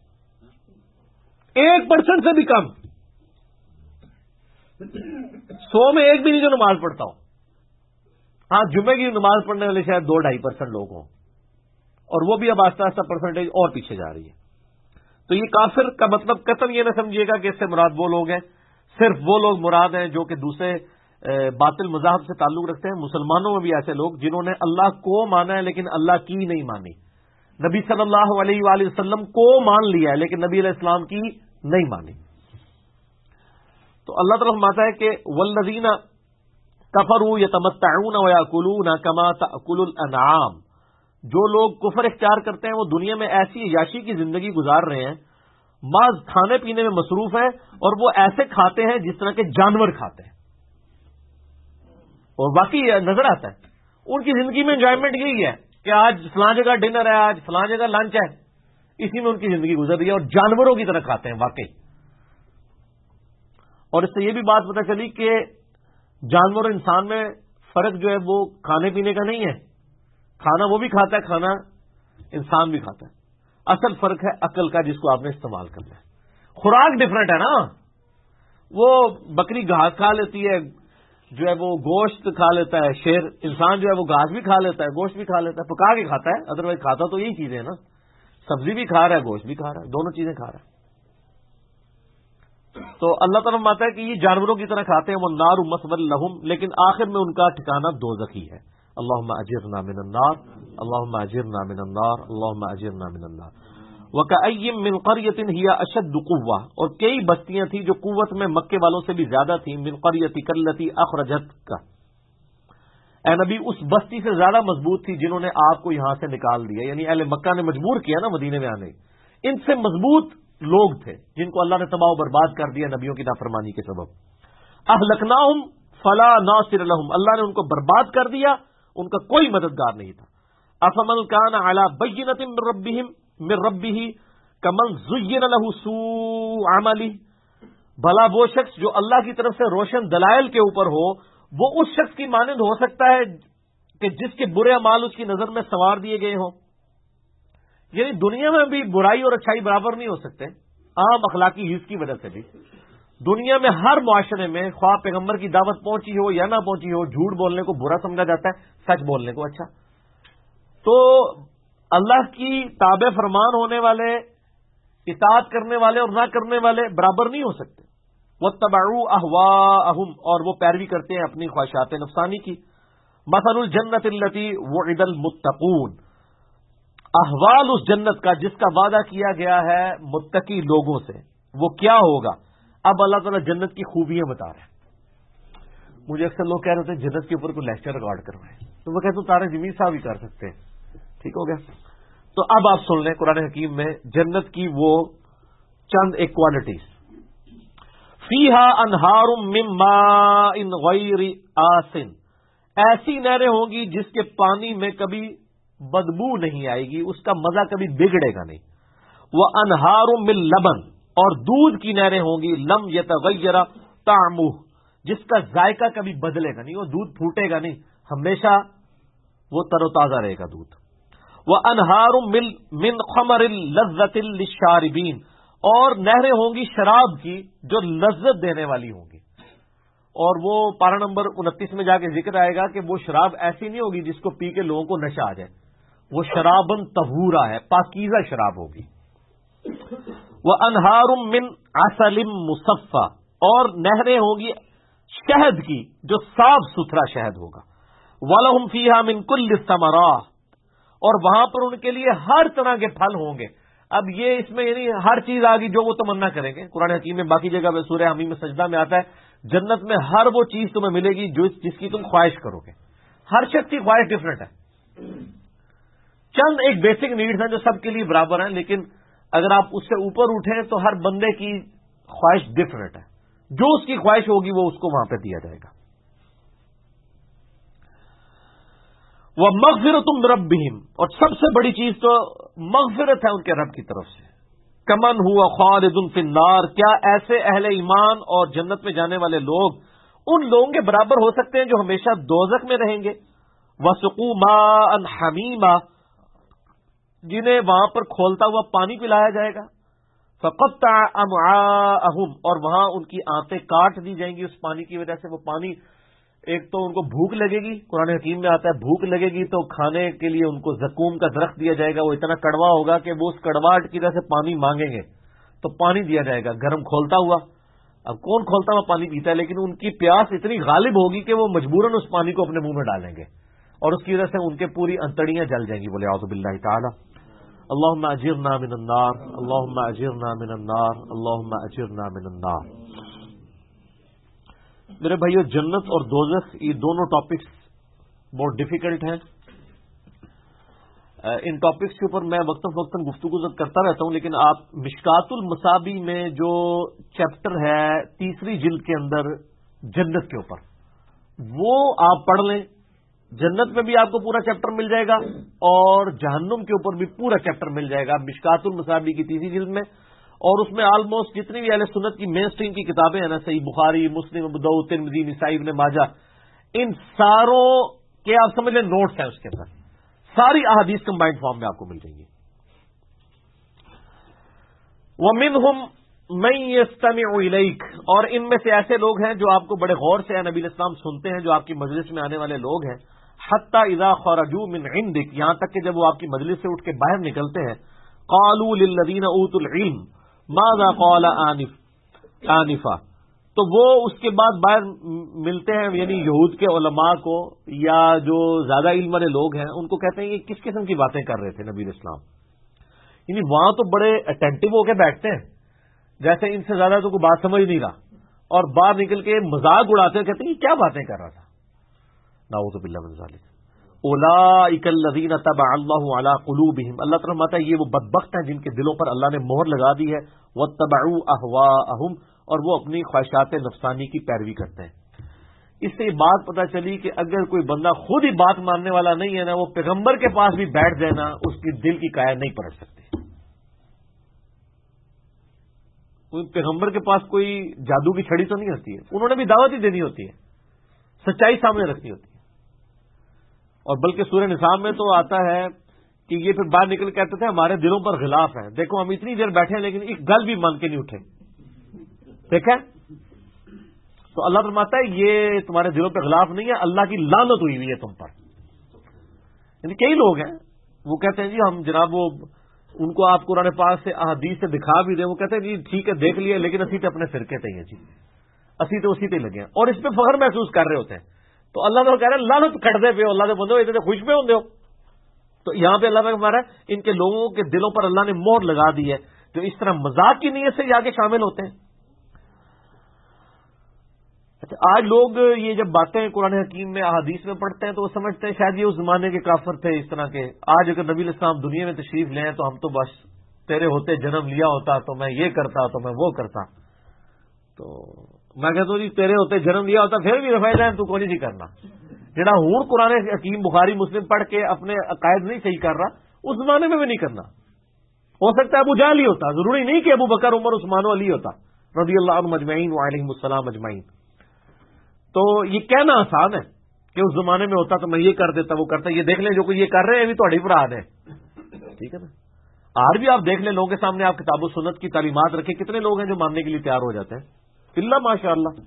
1% سے بھی کم. 100 میں ایک بھی نہیں جو نماز پڑھتا ہو. ہاں، جمعے کی نماز پڑھنے والے شاید 2-2.5% لوگ ہوں، اور وہ بھی اب آہستہ آہستہ پرسنٹیج اور پیچھے جا رہی ہے. تو یہ کافر کا مطلب قطعاً یہ نہ سمجھیے گا کہ اس سے مراد وہ لوگ ہیں. صرف وہ لوگ مراد ہیں جو کہ دوسرے باطل مذاہب سے تعلق رکھتے ہیں. مسلمانوں میں بھی ایسے لوگ جنہوں نے اللہ کو مانا ہے لیکن اللہ کی نہیں مانی. نبی صلی اللہ علیہ وآلہ وسلم کو مان لیا ہے لیکن نبی علیہ السلام کی نہیں مانی. تو اللہ تعالیٰ فرماتا ہے کہ والذین کفروا یتمتعون ویاکلون کما تأکل الانعام، جو لوگ کفر اختیار کرتے ہیں وہ دنیا میں ایسی عیاشی کی زندگی گزار رہے ہیں، بعض کھانے پینے میں مصروف ہیں، اور وہ ایسے کھاتے ہیں جس طرح کے جانور کھاتے ہیں، اور باقی نظر آتا ہے ان کی زندگی میں انجوائمنٹ یہی ہے کہ آج فلاں جگہ ڈنر ہے، آج فلاں جگہ لنچ ہے، اسی میں ان کی زندگی گزر رہی ہے، اور جانوروں کی طرح کھاتے ہیں واقعی۔ اور اس سے یہ بھی بات پتہ چلی کہ جانور اور انسان میں فرق جو ہے وہ کھانے پینے کا نہیں ہے، کھانا وہ بھی کھاتا ہے، کھانا انسان بھی کھاتا ہے، اصل فرق ہے عقل کا جس کو آپ نے استعمال کرنا ہے۔ خوراک ڈفرنٹ ہے نا، وہ بکری گھاس کھا لیتی ہے، جو ہے وہ گوشت کھا لیتا ہے، شیر، انسان جو ہے وہ گھاس بھی کھا لیتا ہے، گوشت بھی کھا لیتا ہے، پکا کے کھاتا ہے، ادروائز کھاتا تو یہی چیزیں ہیں نا، سبزی بھی کھا رہا ہے، گوشت بھی کھا رہا ہے، دونوں چیزیں کھا رہا ہے۔ تو اللہ تعالیٰ فرماتا ہے کہ یہ جانوروں کی طرح کھاتے ہیں، وہ نار مثوی لہم، لیکن آخر میں ان کا ٹھکانہ دوزخ ہی ہے۔ اللہم اجرنا من النار، اللہم اجرنا من النار، اللہم اجرنا من النار۔ وَكَأَيٍّ مِّن قَرْيَةٍ هِيَ أَشَدُّ قُوَّةً، اور کئی بستیاں تھیں جو قوت میں مکے والوں سے بھی زیادہ تھیں، مِّن قَرْيَتِكَ الَّتِي أَخْرَجَتْكَ، اے نبی اس بستی سے زیادہ مضبوط تھی جنہوں نے آپ کو یہاں سے نکال دیا، یعنی اہل مکہ نے مجبور کیا نا مدینے میں آنے، ان سے مضبوط لوگ تھے جن کو اللہ نے تباہ و برباد کر دیا نبیوں کی نافرمانی کے سبب۔ اہلکناہم فلا ناصر لہم، اللہ نے ان کو برباد کر دیا، ان کا کوئی مددگار نہیں تھا۔ افمن کان علی بینۃ من ربہ کمن زین لہ سوء عملہ، بھلا وہ شخص جو اللہ کی طرف سے روشن دلائل کے اوپر ہو وہ اس شخص کی مانند ہو سکتا ہے کہ جس کے برے اعمال اس کی نظر میں سنوار دیے گئے ہوں؟ یعنی دنیا میں بھی برائی اور اچھائی برابر نہیں ہو سکتے، عام اخلاقی حص کی وجہ سے بھی دنیا میں ہر معاشرے میں خواہ پیغمبر کی دعوت پہنچی ہو یا نہ پہنچی ہو، جھوٹ بولنے کو برا سمجھا جاتا ہے، سچ بولنے کو اچھا۔ تو اللہ کی تابع فرمان ہونے والے، اطاعت کرنے والے اور نہ کرنے والے برابر نہیں ہو سکتے۔ وَاتَّبَعُوا أَهْوَاءَهُمْ، اور وہ پیروی کرتے ہیں اپنی خواہشات نفسانی کی۔ مَثَلُ الْجَنَّةِ الَّتِي وُعِدَ الْمُتَّقُونَ، احوال اس جنت کا جس کا وعدہ کیا گیا ہے متقی لوگوں سے، وہ کیا ہوگا؟ اب اللہ تعالیٰ جنت کی خوبیاں بتا رہے ہیں۔ مجھے اکثر لوگ کہہ رہے تھے جنت کے اوپر کوئی لیکچر ریکارڈ کروائے، تو میں کہتا ہوں طارق جمیل صاحب ہی کر سکتے ہیں، ٹھیک ہو گیا؟ تو اب آپ سن لیں قرآن حکیم میں جنت کی وہ چند ایک کوالٹیز۔ فیہا انہار من ماء غیر آسن، ایسی نہریں ہوں گی جس کے پانی میں کبھی بدبو نہیں آئے گی، اس کا مزہ کبھی بگڑے گا نہیں۔ وَأَنْهَارٌ مِّن لَبَن، اور دودھ کی نہریں ہوں گی لم يتغیر طعمہ، جس کا ذائقہ کبھی بدلے گا نہیں، وہ دودھ پھوٹے گا نہیں، ہمیشہ وہ تر و تازہ رہے گا دودھ۔ وَأَنْهَارٌ مِّن خَمَرٍ لَذَّةٍ لِلشَّارِبِينَ، اور نہریں ہوں گی شراب کی جو لذت دینے والی ہوں گی، اور وہ پارہ نمبر 29 میں جا کے ذکر آئے گا کہ وہ شراب ایسی نہیں ہوگی جس کو پی کے لوگوں کو نشہ آ جائے، وہ شرابن طہورا ہے، پاکیزہ شراب ہوگی۔ وَأَنْهَارٌ مِّنْ عَسَلٍ مُصَفًّى، اور نہریں ہوں گی شہد کی جو صاف ستھرا شہد ہوگا۔ وَلَهُمْ فِيهَا مِنْ كُلِّ الثَّمَرَاتِ، اور وہاں پر ان کے لیے ہر طرح کے پھل ہوں گے۔ اب یہ اس میں یعنی ہر چیز آ گئی جو وہ تمنا کریں گے۔ قرآن حکیم میں باقی جگہ پہ سورہ حمیم میں سجدہ میں آتا ہے جنت میں ہر وہ چیز تمہیں ملے گی جس کی تم خواہش کرو گے۔ ہر شخص کی خواہش ڈفرنٹ ہے، چند ایک بیسک نیڈز ہیں جو سب کے لیے برابر ہیں، لیکن اگر آپ اس سے اوپر اٹھیں تو ہر بندے کی خواہش ڈفرنٹ ہے، جو اس کی خواہش ہوگی وہ اس کو وہاں پہ دیا جائے گا۔ وَمَغْفِرَةٌ مِّن رَبِّهِمْ، اور سب سے بڑی چیز تو مغفرت ہے ان کے رب کی طرف سے۔ کمن ہوا خالد فی النار، کیا ایسے اہل ایمان اور جنت میں جانے والے لوگ ان لوگوں کے برابر ہو سکتے ہیں جو ہمیشہ دوزخ میں رہیں گے؟ وَسُقُوا مَاءً حَمِیمًا، جنہیں وہاں پر کھولتا ہوا پانی پلایا جائے گا۔ فَقَطَّعَ أَمْعَاءَهُمْ، اور وہاں ان کی آنتیں کاٹ دی جائیں گی اس پانی کی وجہ سے۔ وہ پانی ایک تو ان کو بھوک لگے گی، قرآن حکیم میں آتا ہے بھوک لگے گی تو کھانے کے لیے ان کو زقوم کا درخت دیا جائے گا، وہ اتنا کڑوا ہوگا کہ وہ اس کڑواہٹ کی وجہ سے پانی مانگیں گے تو پانی دیا جائے گا گرم کھولتا ہوا۔ اب کون کھولتا ہوا پانی پیتا ہے، لیکن ان کی پیاس اتنی غالب ہوگی کہ وہ مجبوراً اس پانی کو اپنے منہ میں ڈالیں گے، اور اس کی وجہ سے ان کے پوری انتڑیاں جل جائیں گی۔ بولے اعوذ باللہ تعالی۔ اللہم اجرنا من النار، اللہم اجرنا من النار، اللہم اجرنا من النار۔ میرے بھائیو، جنت اور دوزخ یہ دونوں ٹاپکس بہت ڈیفیکلٹ ہیں. ان ٹاپکس کے اوپر میں وقتاً فوقتاً گفتگو کرتا رہتا ہوں، لیکن آپ مشکات المصابی میں جو چیپٹر ہے 3 جلد کے اندر جنت کے اوپر، وہ آپ پڑھ لیں. جنت میں بھی آپ کو پورا چیپٹر مل جائے گا اور جہنم کے اوپر بھی پورا چیپٹر مل جائے گا مشکات المصابی کی 3 جلد میں. اور اس میں آلموسٹ جتنی بھی اہل سنت کی مین اسٹریم کی کتابیں ہیں نا، صحیح بخاری، مسلم، ابو داؤد، ترمذی، نسائی، ابن ماجہ، ان ساروں کے آپ سمجھ لیں نوٹس ہیں اس کے اندر. ساری احادیث کمبائنڈ فارم میں آپ کو مل جائیں گی. وَمِنْهُمْ مَن يَسْتَمِعُ إِلَيْكَ، اور ان میں سے ایسے لوگ ہیں جو آپ کو بڑے غور سے نبی علیہ السلام سنتے ہیں، جو آپ کی مجلس میں آنے والے لوگ ہیں. حَتَّى إِذَا خَرَجُوا مِنْ عِنْدِكَ، یہاں تک کہ جب وہ آپ کی مجلس سے اٹھ کے باہر نکلتے ہیں، قَالُوا لِلَّذِينَ أُوتُوا الْعِلْمَ مَاذَا قَالَ آنِفًا، تو وہ اس کے بعد باہر ملتے ہیں، یعنی یہود کے علماء کو یا جو زیادہ علم والے لوگ ہیں ان کو کہتے ہیں یہ کس قسم کی باتیں کر رہے تھے نبی علیہ السلام. یعنی وہاں تو بڑے اٹینٹو ہو کے بیٹھتے ہیں جیسے ان سے زیادہ تو کوئی بات سمجھ نہیں رہا، اور باہر نکل کے مذاق اڑاتے ہیں، کہتے ہیں یہ کیا باتیں کر رہا تھا. نعوذ باللہ من ذالک. اولئک الذین طبع اللہ علی قلوبہم، اللہ تعالیٰ فرماتا ہے یہ وہ بدبخت ہیں جن کے دلوں پر اللہ نے مہر لگا دی ہے. واتبعوا اہواءہم، اور وہ اپنی خواہشات نفسانی کی پیروی کرتے ہیں. اس سے یہ بات پتہ چلی کہ اگر کوئی بندہ خود ہی بات ماننے والا نہیں ہے نا، وہ پیغمبر کے پاس بھی بیٹھ جائے نا، اس کی دل کی کایا نہیں پلٹ سکتی. کوئی پیغمبر کے پاس کوئی جادو کی چھڑی تو نہیں ہوتی ہے، انہوں نے بھی دعوت ہی دینی ہوتی ہے، سچائی سامنے رکھنی ہوتی ہے. اور بلکہ سورہ نساء میں تو آتا ہے کہ یہ پھر باہر نکل کہتے تھے ہمارے دلوں پر غلاف ہے، دیکھو ہم اتنی دیر بیٹھے ہیں لیکن ایک گل بھی مان کے نہیں اٹھے. دیکھا تو اللہ فرماتا ہے یہ تمہارے دلوں پہ غلاف نہیں ہے، اللہ کی لعنت ہوئی ہوئی ہے تم پر. یعنی کئی لوگ ہیں وہ کہتے ہیں جی ہم جناب وہ ان کو آپ قرآن پاک سے احادیث سے دکھا بھی دیں، وہ کہتے ہیں جی ٹھیک ہے دیکھ لیے، لیکن اسی تے اپنے فرقے تے ہیں جی، اسی تو اسی تے لگے ہیں اور اس پہ فخر محسوس کر رہے ہوتے ہیں. تو اللہ تعالیٰ کہہ رہے ہیں لعنت کٹ دے پہ اللہ دے بندو اتنے خوش پہ ہوندے ہو. تو یہاں پہ اللہ تعالیٰ ہمارا ان کے لوگوں کے دلوں پر اللہ نے مہر لگا دی ہے جو اس طرح مذاق کی نیت سے جا کے شامل ہوتے ہیں. اچھا آج لوگ یہ جب باتیں قرآن حکیم میں احادیث میں پڑھتے ہیں تو وہ سمجھتے ہیں شاید یہ اس زمانے کے کافر تھے اس طرح کے. آج اگر نبی علیہ السلام دنیا میں تشریف لیں تو ہم تو بس تیرے ہوتے جنم لیا ہوتا تو میں یہ کرتا تو میں وہ کرتا. تو میں کہتا ہوں جی تیرے ہوتے جنم لیا ہوتا پھر بھی رفع جائیں تو کوئی نہیں کرنا. جڑا ہوں قرآن حکیم بخاری مسلم پڑھ کے اپنے عقائد نہیں صحیح کر رہا اس زمانے میں بھی نہیں کرنا. ہو سکتا ہے ابو جہل ہی ہوتا، ضروری نہیں کہ ابو بکر عمر عثمان و علی ہوتا رضی اللہ عنہم اجمعین وعلیہم السلام اجمعین. تو یہ کہنا آسان ہے کہ اس زمانے میں ہوتا تو میں یہ کر دیتا وہ کرتا. یہ دیکھ لیں جو کوئی یہ کر رہے ہیں ابھی تھوڑی فراد ہے، ٹھیک ہے نا. آج بھی آپ دیکھ لیں لوگوں کے سامنے آپ کتاب و سنت کی تعلیمات رکھیں، کتنے لوگ ہیں جو ماننے کے لیے تیار ہو جاتے ہیں اللہ ماشاء اللہ.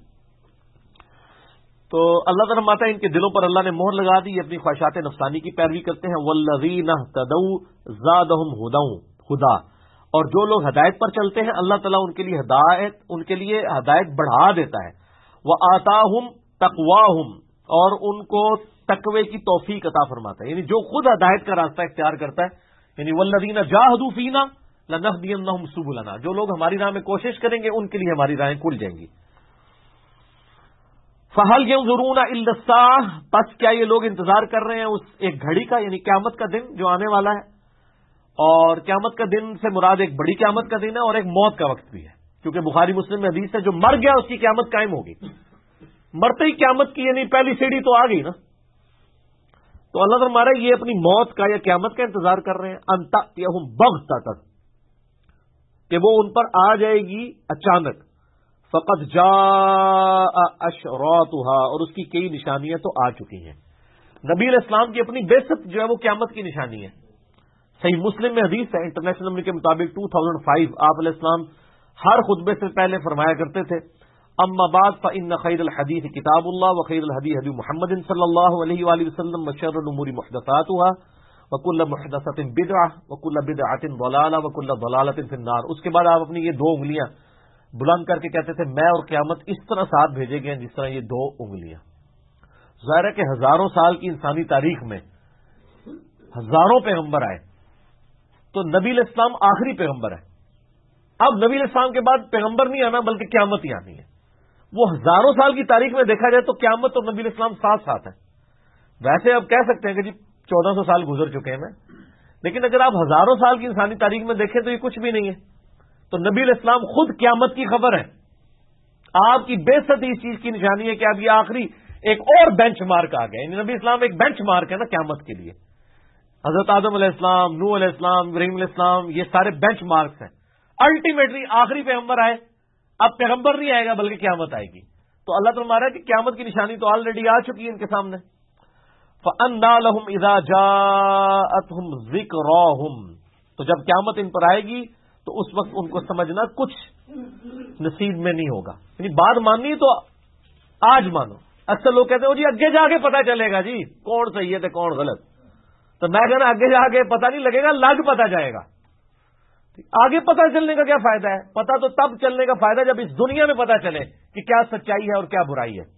تو اللہ تعالیٰ فرماتا ہے ان کے دلوں پر اللہ نے مہر لگا دی، اپنی خواہشات نفسانی کی پیروی کرتے ہیں. والذین اہتدوا زادہم ہدی، اور جو لوگ ہدایت پر چلتے ہیں اللہ تعالیٰ ان کے لیے ہدایت بڑھا دیتا ہے. وآتاہم تقواہم، اور ان کو تقوی کی توفیق عطا فرماتا ہے. یعنی جو خود ہدایت کا راستہ اختیار کرتا ہے، یعنی والذین جاہدوا فینا لنہدینہم سبلنا، جو لوگ ہماری راہ میں کوشش کریں گے ان کے لیے ہماری راہیں کھل جائیں گی. فَهَلْ يَنظُرُونَ إِلَّا السَّاعَةَ، پس کیا یہ لوگ انتظار کر رہے ہیں اس ایک گھڑی کا، یعنی قیامت کا دن جو آنے والا ہے. اور قیامت کا دن سے مراد ایک بڑی قیامت کا دن ہے اور ایک موت کا وقت بھی ہے، کیونکہ بخاری مسلم میں حدیث ہے جو مر گیا اس کی قیامت قائم ہوگی. مرتے ہی قیامت کی یعنی پہلی سیڑھی تو آ گئی نا. تو اللہ تعالیٰ ہمارا یہ اپنی موت کا یا قیامت کا انتظار کر رہے ہیں. ان تأتیہم بغتۃ، کہ وہ ان پر آ جائے گی اچانک. فقد جاء اشراطها، اور اس کی کئی نشانیاں تو آ چکی ہیں. نبی علیہ السلام کی اپنی بعثت جو ہے وہ قیامت کی نشانی ہے. صحیح مسلم میں حدیث ہے، انٹرنیشنل نمبر کے مطابق 2005 آپ علیہ السلام ہر خطبے سے پہلے فرمایا کرتے تھے اما بعد فإن خیر الحدیث کتاب اللہ وخیر الہدی ہدی محمد صلی اللہ علیہ وآلہ وسلم وشر الامور محدثاتها وکل محدثۃ بدعہ وکل بدعۃ ضلالہ وکل ضلالۃ فی النار. اس کے بعد آپ اپنی یہ 2 انگلیاں بلند کر کے کہتے تھے میں اور قیامت اس طرح ساتھ بھیجے گئے جس طرح یہ 2 انگلیاں. ظاہر ہے کہ ہزاروں سال کی انسانی تاریخ میں ہزاروں پیغمبر آئے تو نبی علیہ السلام آخری پیغمبر ہے. اب نبی علیہ السلام کے بعد پیغمبر نہیں آنا بلکہ قیامت ہی آنی ہے. وہ ہزاروں سال کی تاریخ میں دیکھا جائے تو قیامت اور نبی اسلام ساتھ ساتھ ہیں. ویسے اب کہہ سکتے ہیں کہ جی 1400 سال گزر چکے ہیں، لیکن اگر آپ ہزاروں سال کی انسانی تاریخ میں دیکھیں تو یہ کچھ بھی نہیں ہے. تو نبی علیہ السلام خود قیامت کی خبر ہے. آپ کی بے ست اس چیز کی نشانی ہے کہ اب یہ آخری ایک اور بینچ مارک آ گیا. نبی اسلام ایک بینچ مارک ہے نا قیامت کے لیے. حضرت آدم علیہ السلام، نوح علیہ السلام، ابراہیم علیہ السلام، یہ سارے بینچ مارکس ہیں. الٹیمیٹلی آخری پیغمبر آئے، اب پیغمبر نہیں آئے گا بلکہ قیامت آئے گی. تو اللہ تعالیٰ مارا کہ قیامت کی نشانی تو آلریڈی آ چکی ہے ان کے سامنے. فَأَنَّىٰ لَهُمْ إِذَا جَاءَتْهُمْ ذِكْرَاهُمْ، تو جب قیامت ان پر آئے گی تو اس وقت ان کو سمجھنا کچھ نصیب میں نہیں ہوگا. یعنی بات ماننی تو آج مانو. اکثر لوگ کہتے ہیں جی اگے جا کے پتہ چلے گا جی کون صحیح ہے کون غلط. تو میں کہنا اگے جا کے پتہ نہیں لگے گا، لگ پتہ جائے گا. آگے پتہ چلنے کا کیا فائدہ ہے؟ پتہ تو تب چلنے کا فائدہ جب اس دنیا میں پتہ چلے کہ کیا سچائی ہے اور کیا برائی ہے.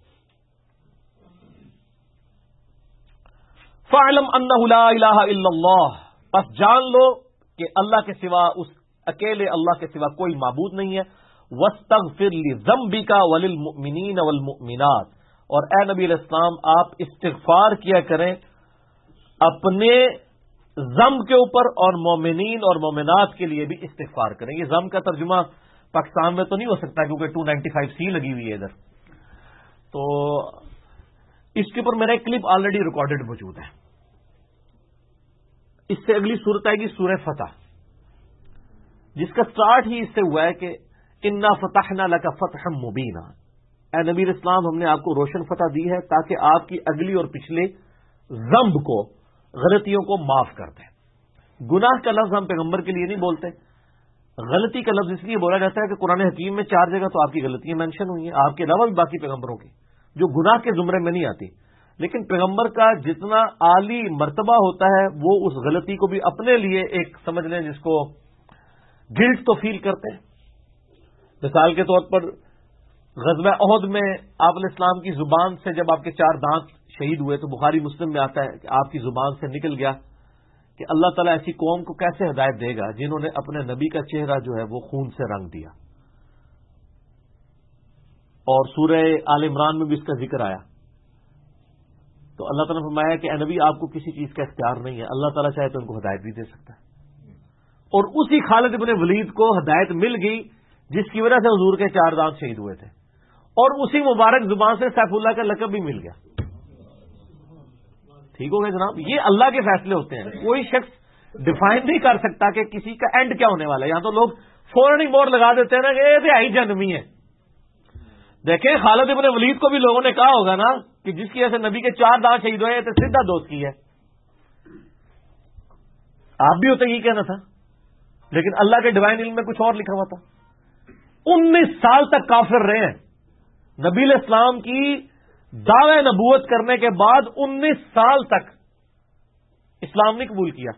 فَاعْلَمْ أَنَّهُ لَا إِلَٰهَ إِلَّا اللَّهُ، پس جان لو کہ اللہ کے سوا، اس اکیلے اللہ کے سوا کوئی معبود نہیں ہے. وَاسْتَغْفِرْ لِذَنبِكَ وَلِلْمُؤْمِنِينَ وَالْمُؤْمِنَاتِ، اور اے نبی علیہ السلام آپ استغفار کیا کریں اپنے ذنب کے اوپر اور مومنین اور مومنات کے لیے بھی استغفار کریں. یہ ذنب کا ترجمہ پاکستان میں تو نہیں ہو سکتا کیونکہ 295C لگی ہوئی ہے ادھر. تو اس کے اوپر میرا ایک کلپ آلریڈی ریکارڈڈ موجود ہے. اس سے اگلی صورت آئے گی سورہ فتح، جس کا سٹارٹ ہی اس سے ہوا ہے کہ انا فتحنا لک فتحا مبینا. اے نبی اسلام ہم نے آپ کو روشن فتح دی ہے تاکہ آپ کی اگلی اور پچھلے ذنب کو، غلطیوں کو معاف کر دیں. گناہ کا لفظ ہم پیغمبر کے لیے نہیں بولتے. غلطی کا لفظ اس لیے بولا جاتا ہے کہ قرآن حکیم میں 4 جگہ تو آپ کی غلطیاں مینشن ہوئی ہیں، آپ کے علاوہ بھی باقی پیغمبروں کی جو گناہ کے زمرے میں نہیں آتی. لیکن پیغمبر کا جتنا عالی مرتبہ ہوتا ہے وہ اس غلطی کو بھی اپنے لیے ایک سمجھ لیں جس کو گلٹ تو فیل کرتے ہیں. مثال کے طور پر غزوہ احد میں آپ علیہ السلام کی زبان سے جب آپ کے 4 دانت شہید ہوئے تو بخاری مسلم میں آتا ہے کہ آپ کی زبان سے نکل گیا کہ اللہ تعالیٰ ایسی قوم کو کیسے ہدایت دے گا جنہوں نے اپنے نبی کا چہرہ جو ہے وہ خون سے رنگ دیا. اور سورہ آل عمران میں بھی اس کا ذکر آیا. تو اللہ تعالیٰ نے فرمایا کہ اے نبی آپ کو کسی چیز کا اختیار نہیں ہے، اللہ تعالیٰ چاہے تو ان کو ہدایت بھی دے سکتا ہے. اور اسی خالد بن ولید کو ہدایت مل گئی جس کی وجہ سے حضور کے 4 دانت شہید ہوئے تھے، اور اسی مبارک زبان سے سیف اللہ کا لقب بھی مل گیا. ٹھیک ہو گیا جناب. یہ اللہ کے فیصلے ہوتے ہیں. کوئی شخص ڈیفائن نہیں کر سکتا کہ کسی کا اینڈ کیا ہونے والا ہے. یہاں تو لوگ فوراً ہی مور لگا دیتے ہیں نا کہ یہ آئی جنمی ہے. دیکھیں خالد ابن ولید کو بھی لوگوں نے کہا ہوگا نا کہ جس کی وجہ سے نبی کے 4 دانت شہید ہوئے تو سیدھا دوست کی ہے. آپ بھی ہوتے ہی کہنا تھا، لیکن اللہ کے ڈیوائن علم میں کچھ اور لکھا ہوا تھا. 19 سال تک کافر رہے ہیں. نبی علیہ السلام کی دعوی نبوت کرنے کے بعد 19 سال تک اسلام نہیں قبول کیا.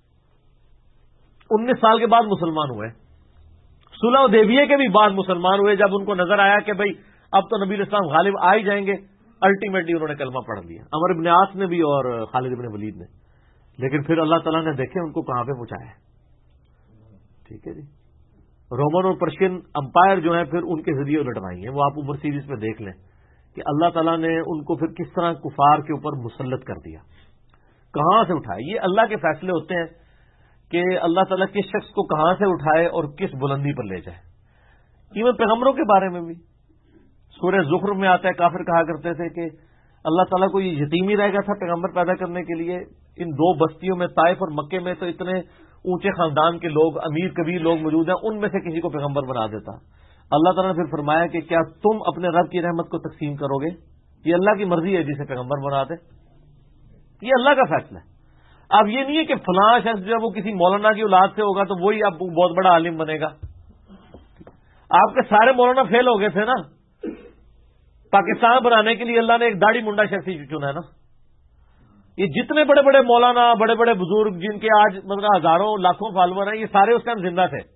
19 سال کے بعد مسلمان ہوئے. صلح حدیبیہ کے بھی بعد مسلمان ہوئے جب ان کو نظر آیا کہ بھئی اب تو نبی علیہ السلام غالب آ ہی جائیں گے. الٹیمیٹلی انہوں نے کلمہ پڑھ لیا، عمر بن عاص نے بھی اور خالد بن ولید نے. لیکن پھر اللہ تعالیٰ نے دیکھے ان کو کہاں پہ پہنچایا. ٹھیک ہے جی. رومن اور پرشین امپائر جو ہیں پھر ان کے ذریعے لٹوائی ہیں. وہ آپ اوپر سیریز میں دیکھ لیں کہ اللہ تعالیٰ نے ان کو پھر کس طرح کفار کے اوپر مسلط کر دیا، کہاں سے اٹھائے. یہ اللہ کے فیصلے ہوتے ہیں کہ اللہ تعالیٰ کس شخص کو کہاں سے اٹھائے اور کس بلندی پر لے جائے. ایون پیغمبروں کے بارے میں بھی سورہ زخرف میں آتا ہے، کافر کہا کرتے تھے کہ اللہ تعالیٰ کو یہ یتیم ہی رہ گیا تھا پیغمبر پیدا کرنے کے لیے. ان 2 بستیوں میں طائف اور مکے میں تو اتنے اونچے خاندان کے لوگ، امیر کبیر لوگ موجود ہیں، ان میں سے کسی کو پیغمبر بنا دیتا. اللہ تعالیٰ نے پھر فرمایا کہ کیا تم اپنے رب کی رحمت کو تقسیم کرو گے؟ یہ اللہ کی مرضی ہے جسے پیغمبر بنا دے. یہ اللہ کا فیصلہ ہے. اب یہ نہیں ہے کہ فلاں شخص جو ہے وہ کسی مولانا کی اولاد سے ہوگا تو وہی اب بہت بڑا عالم بنے گا. آپ کے سارے مولانا فیل ہو گئے تھے نا. پاکستان بنانے کے لیے اللہ نے ایک داڑھی منڈا شخص ہی چنا ہے نا. یہ جتنے بڑے بڑے مولانا، بڑے بڑے بزرگ جن کے آج مطلب ہزاروں لاکھوں فالوور ہیں، یہ سارے اس ٹائم زندہ تھے.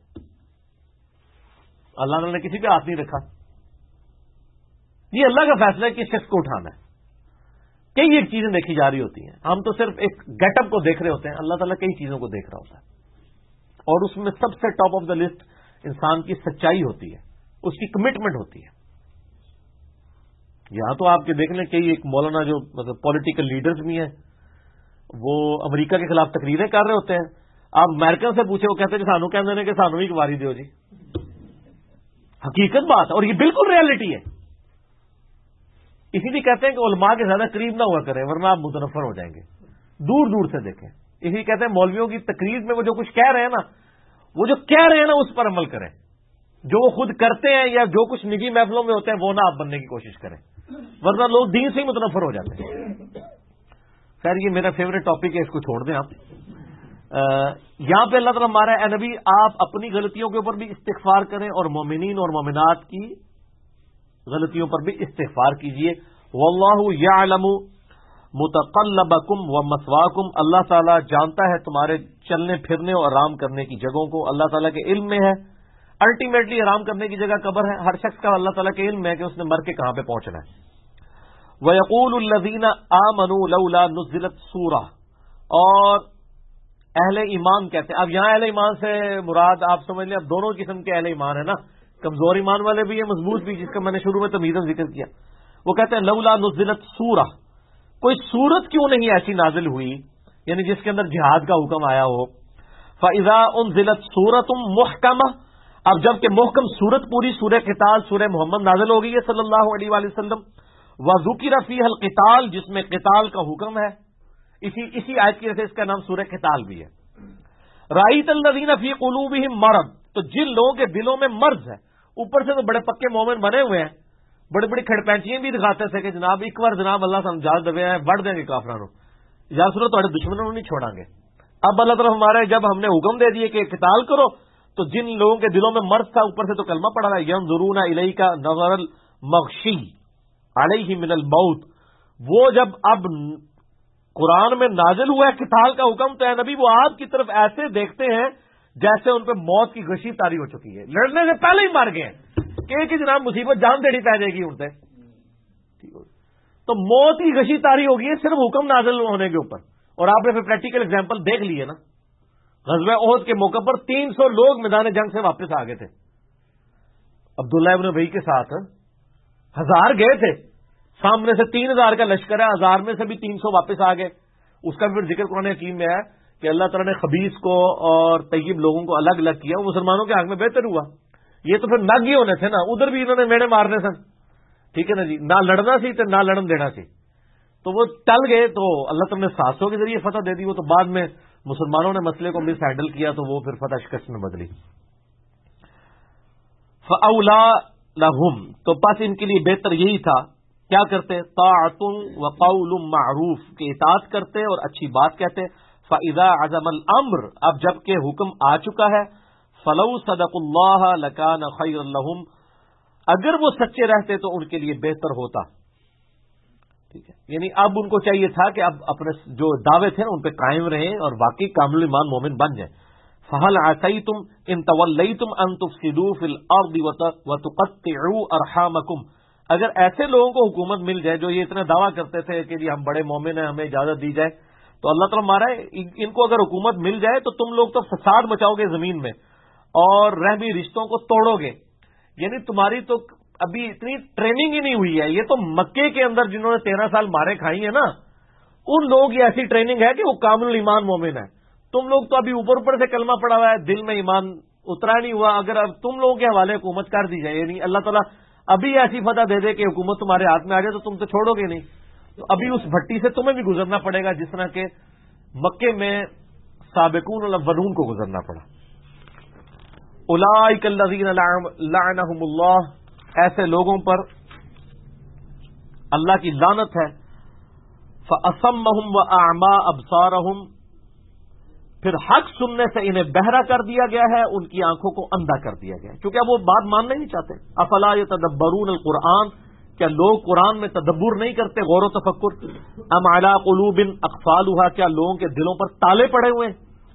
اللہ نے کسی پہ ہاتھ نہیں رکھا. یہ اللہ کا فیصلہ ہے کہ اس شخص کو اٹھانا ہے. کئی ایک چیزیں دیکھی جا رہی ہوتی ہیں، ہم تو صرف ایک گیٹ اپ کو دیکھ رہے ہوتے ہیں. اللہ تعالیٰ کئی چیزوں کو دیکھ رہا ہوتا ہے، اور اس میں سب سے ٹاپ آف دا لسٹ انسان کی سچائی ہوتی ہے، اس کی کمٹمنٹ ہوتی ہے. یہاں تو آپ کے دیکھ لیں کئی ایک مولانا جو مطلب پولیٹیکل لیڈرز بھی ہیں وہ امریکہ کے خلاف تقریریں کر رہے ہوتے ہیں. آپ امریکن سے پوچھے وہ کہتے ہیں کہ سانو کہتے ہیں کہ سانو ہی گواری دیو جی. حقیقت بات ہے اور یہ بالکل ریالٹی ہے. اسی لیے کہتے ہیں کہ علماء کے زیادہ قریب نہ ہوا کریں ورنہ آپ متنفر ہو جائیں گے. دور دور سے دیکھیں. اسی کہتے ہیں مولویوں کی تقریر میں وہ جو کچھ کہہ رہے ہیں نا وہ جو کہہ رہے ہیں نا اس پر عمل کریں. جو وہ خود کرتے ہیں یا جو کچھ نجی محفلوں میں ہوتے ہیں وہ نہ آپ بننے کی کوشش کریں ورنہ لوگ دین سے ہی متنفر ہو جاتے ہیں. خیر یہ میرا فیوریٹ ٹاپک ہے, اس کو چھوڑ دیں آپ. یہاں پہ اللہ تعالیٰ ہمارا اے نبی آپ اپنی غلطیوں کے اوپر بھی استغفار کریں اور مومنین اور مومنات کی غلطیوں پر بھی استغفار کیجئے. واللہ یعلم متقلبکم ومثواکم, اللہ تعالیٰ جانتا ہے تمہارے چلنے پھرنے اور آرام کرنے کی جگہوں کو. اللہ تعالیٰ کے علم میں ہے. الٹیمیٹلی آرام کرنے کی جگہ قبر ہے. ہر شخص کا اللہ تعالیٰ کے علم ہے کہ اس نے مر کے کہاں پہ پہنچنا ہے. وَيَقُولُ الَّذِينَ آمَنُوا لَوْلَا نُزِّلَتْ سُورَةٌ, اور اہل ایمان کہتے ہیں. اب یہاں اہل ایمان سے مراد آپ سمجھ لیں اب دونوں قسم کے اہل ایمان ہیں نا, کمزور ایمان والے بھی ہیں مضبوط بھی, جس کا میں نے شروع میں تمیزاً ذکر کیا. وہ کہتے ہیں لولا نزلت سورہ, کوئی سورت کیوں نہیں ایسی نازل ہوئی یعنی جس کے اندر جہاد کا حکم آیا ہو. فَإِذَا أُنزِلَتْ سُورَةٌ مُحْكَمَةٌ, اب جب کہ محکم سورت پوری سورہ قتال سورہ محمد نازل ہو گئی ہے صلی اللہ علیہ وآلہ وسلم. وَذُكِرَ فِيهَا الْقِتَالُ, جس میں قتال کا حکم ہے. اسی آیت کی وجہ سے اس کا نام سورہ قتال بھی ہے. رَأَيْتَ الَّذِينَ فِي قُلُوبِهِم مَرَضٌ, تو جن لوگوں کے دلوں میں مرض ہے, اوپر سے تو بڑے پکے مومن بنے ہوئے ہیں, بڑے بڑی کھڑپینچیاں بھی دکھاتے تھے کہ جناب ایک بار جناب اللہ سے جال دبے ہیں بڑھ دیں گے کافرانوں, یا سورت تھوڑے دشمنوں نہیں چھوڑیں گے. اب اللہ تعالیٰ ہمارے جب ہم نے حکم دے دیے کہ قتال کرو تو جن لوگوں کے دلوں میں مرض تھا اوپر سے تو کلمہ پڑا ہے. ينظرون الیک نظر المغشی علیہ من الموت, وہ جب اب قرآن میں نازل ہوا ہے قتال کا حکم تو اے نبی وہ آپ کی طرف ایسے دیکھتے ہیں جیسے ان پہ موت کی غشی طاری ہو چکی ہے, لڑنے سے پہلے ہی مر گئے ہیں کہ جناب مصیبت جان دیڑی پہ جائے گی ان سے. تو موت کی غشی طاری ہو گئی ہے صرف حکم نازل ہونے کے اوپر. اور آپ نے پھر پریکٹیکل اگزامپل دیکھ لیے نا, غزوہ احد کے موقع پر 300 لوگ میدان جنگ سے واپس آ گئے تھے. عبداللہ ابن ابی کے ساتھ 1000 گئے تھے, سامنے سے 3000 کا لشکر ہے, 1000 میں سے بھی 300 واپس آ گئے. اس کا بھی ذکر قرآن حکیم میں ہے کہ اللہ تعالیٰ نے خبیث کو اور طیب لوگوں کو الگ الگ کیا, وہ مسلمانوں کے حق میں بہتر ہوا. یہ تو پھر نگ ہی ہونے تھے نا, ادھر بھی انہوں نے میڑے مارنے سن, ٹھیک ہے نا جی, نہ لڑنا سی تو نہ لڑن دینا سی, تو وہ ٹل گئے. تو اللہ تعالیٰ نے 700 کے ذریعے فتح دے دی. وہ تو بعد میں مسلمانوں نے مسئلے کو مس ہینڈل کیا تو وہ پھر فتح شکست میں بدلی. فَأَوْلَى لَهُمْ, تو پس ان کے لیے بہتر یہی تھا کیا کرتے, طاعۃ وقول معروف, کے اطاعت کرتے اور اچھی بات کہتے. فَإِذَا عَزَمَ الْأَمْرُ, اب جب کہ حکم آ چکا ہے, فَلَوْ صَدَقُوا اللَّهَ لَكَانَ خَيْرًا لَهُمْ, اگر وہ سچے رہتے تو ان کے لیے بہتر ہوتا. ٹھیک ہے, یعنی اب ان کو چاہیے تھا کہ اب اپنے جو دعوے تھے ان پہ قائم رہیں اور واقعی کامل ایمان مومن بن جائیں. فَهَلْ عَسَيْتُمْ إِن تَوَلَّيْتُمْ أَن تُفْسِدُوا فِي الْأَرْضِ وَتُقَطِّعُوا أَرْحَامَكُمْ, اگر ایسے لوگوں کو حکومت مل جائے جو یہ اتنا دعویٰ کرتے تھے کہ جی ہم بڑے مومن ہیں ہمیں اجازت دی جائے, تو اللہ تعالیٰ مارا ہے ان کو اگر حکومت مل جائے تو تم لوگ تو فساد مچاؤ گے زمین میں اور رحمی رشتوں کو توڑو گے. یعنی تمہاری تو ابھی اتنی ٹریننگ ہی نہیں ہوئی ہے. یہ تو مکے کے اندر جنہوں نے 13 سال مارے کھائی ہیں نا, ان لوگوں کی ایسی ٹریننگ ہے کہ وہ کامل ایمان مومن ہے. تم لوگ تو ابھی اوپر سے کلمہ پڑا ہوا ہے, دل میں ایمان اترا نہیں ہوا. اگر اب تم لوگوں کے حوالے حکومت کر دی جائے, یعنی اللہ تعالیٰ ابھی ایسی فتح دے دے کہ حکومت تمہارے ہاتھ میں آ جائے تو تم تو چھوڑو گے نہیں. تو ابھی اس بھٹی سے تمہیں بھی گزرنا پڑے گا جس طرح کہ مکے میں سابقون الاولون کو گزرنا پڑا. اولئک الذین لعنہم اللہ, ایسے لوگوں پر اللہ کی لعنت ہے. فَأَصَمَّهُمْ وَأَعْمَى أَبْصَارَهُمْ, پھر حق سننے سے انہیں بہرا کر دیا گیا ہے, ان کی آنکھوں کو اندھا کر دیا گیا ہے, کیونکہ اب وہ بات ماننا ہی نہیں چاہتے. افلا یتدبرون القرآن, کیا لوگ قرآن میں تدبر نہیں کرتے, غور و تفکر. ام علی قلوب اقفالها, کیا لوگوں کے دلوں پر تالے پڑے ہوئے ہیں.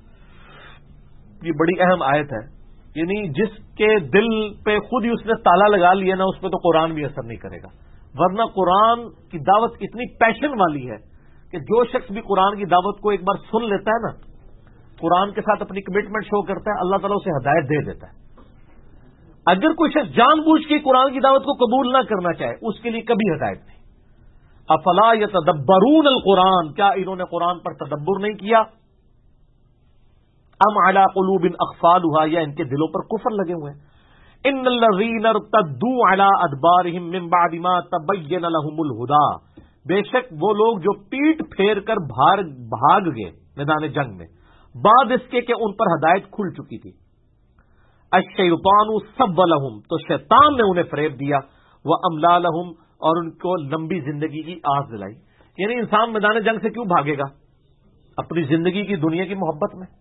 یہ بڑی اہم آیت ہے, یعنی جس کے دل پہ خود ہی اس نے تالا لگا لیا نا, اس پہ تو قرآن بھی اثر نہیں کرے گا. ورنہ قرآن کی دعوت اتنی پیشن والی ہے کہ جو شخص بھی قرآن کی دعوت کو ایک بار سن لیتا ہے نا, قرآن کے ساتھ اپنی کمٹمنٹ شو کرتا ہے, اللہ تعالیٰ اسے ہدایت دے دیتا ہے. اگر کوئی شخص جان بوجھ کے قرآن کی دعوت کو قبول نہ کرنا چاہے اس کے لیے کبھی ہدایت نہیں. افلا یتدبرون القرآن، کیا انہوں نے قرآن پر تدبر نہیں کیا؟ ام علی قلوب اقفالها، یا ان کے دلوں پر کفر لگے ہوئے ہیں. ان الذین ارتدوا علی ادبارهم من بعد ما تبین لهم الهدى، بے شک وہ لوگ جو پیٹ پھیر کر بھاگ گئے میدان جنگ میں بعد اس کے کہ ان پر ہدایت کھل چکی تھی. الشیطان سب لہم، تو شیطان نے انہیں فریب دیا، واملا لہم، اور ان کو لمبی زندگی کی آس دلائی. یعنی انسان میدان جنگ سے کیوں بھاگے گا؟ اپنی زندگی کی دنیا کی محبت میں.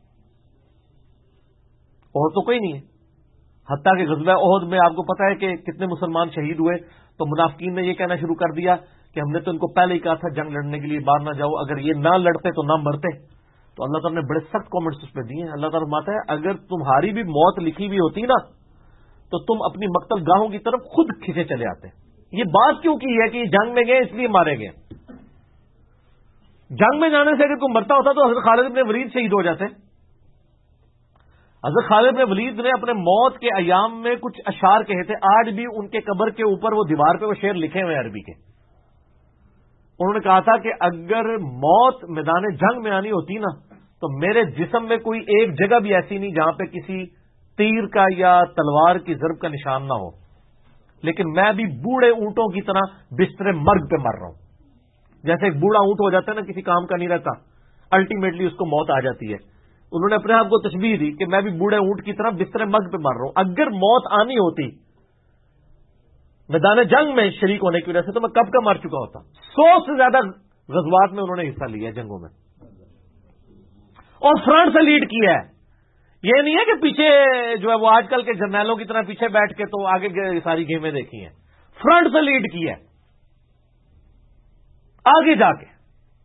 اور تو کوئی نہیں ہے. حتیٰ کہ غزوہ احد میں آپ کو پتا ہے کہ کتنے مسلمان شہید ہوئے، تو منافقین نے یہ کہنا شروع کر دیا کہ ہم نے تو ان کو پہلے ہی کہا تھا جنگ لڑنے کے لیے باہر نہ جاؤ، اگر یہ نہ لڑتے تو نہ مرتے. تو اللہ تعالیٰ نے بڑے سخت کامنٹس اس پہ دیے ہیں. اللہ تعالیٰ فرماتا ہے اگر تمہاری بھی موت لکھی ہوئی ہوتی نا تو تم اپنی مقتل گاہوں کی طرف خود کھینچے چلے آتے. یہ بات کیوں کی ہے کہ یہ جنگ میں گئے اس لیے مارے گئے؟ جنگ میں جانے سے اگر کوئی مرتا ہوتا تو حضرت خالد بن ولید شہید ہو جاتے. حضرت خالد بن ولید نے اپنے موت کے ایام میں کچھ اشعار کہے تھے، آج بھی ان کے قبر کے اوپر وہ دیوار پہ وہ شعر لکھے ہوئے عربی کے. انہوں نے کہا تھا کہ اگر موت میدان جنگ میں آنی ہوتی نا تو میرے جسم میں کوئی ایک جگہ بھی ایسی نہیں جہاں پہ کسی تیر کا یا تلوار کی ضرب کا نشان نہ ہو، لیکن میں بھی بوڑھے اونٹوں کی طرح بستر مرگ پہ مر رہا ہوں. جیسے ایک بوڑھا اونٹ ہو جاتا ہے نا، کسی کام کا نہیں رہتا، الٹیمیٹلی اس کو موت آ جاتی ہے. انہوں نے اپنے آپ کو تشبیہ دی کہ میں بھی بوڑھے اونٹ کی طرح بستر مرگ پہ مر رہا ہوں. اگر موت آنی ہوتی میدان جنگ میں شریک ہونے کی وجہ سے تو میں کب کا مر چکا ہوتا. 100 سے زیادہ غزوات میں انہوں نے حصہ لیا جنگوں میں، اور فرنٹ سے لیڈ کیا ہے. یہ نہیں ہے کہ پیچھے جو ہے وہ آج کل کے جرنیلوں کی طرح پیچھے بیٹھ کے تو آگے ساری گیمیں دیکھی ہیں. فرنٹ سے لیڈ کیا ہے آگے جا کے.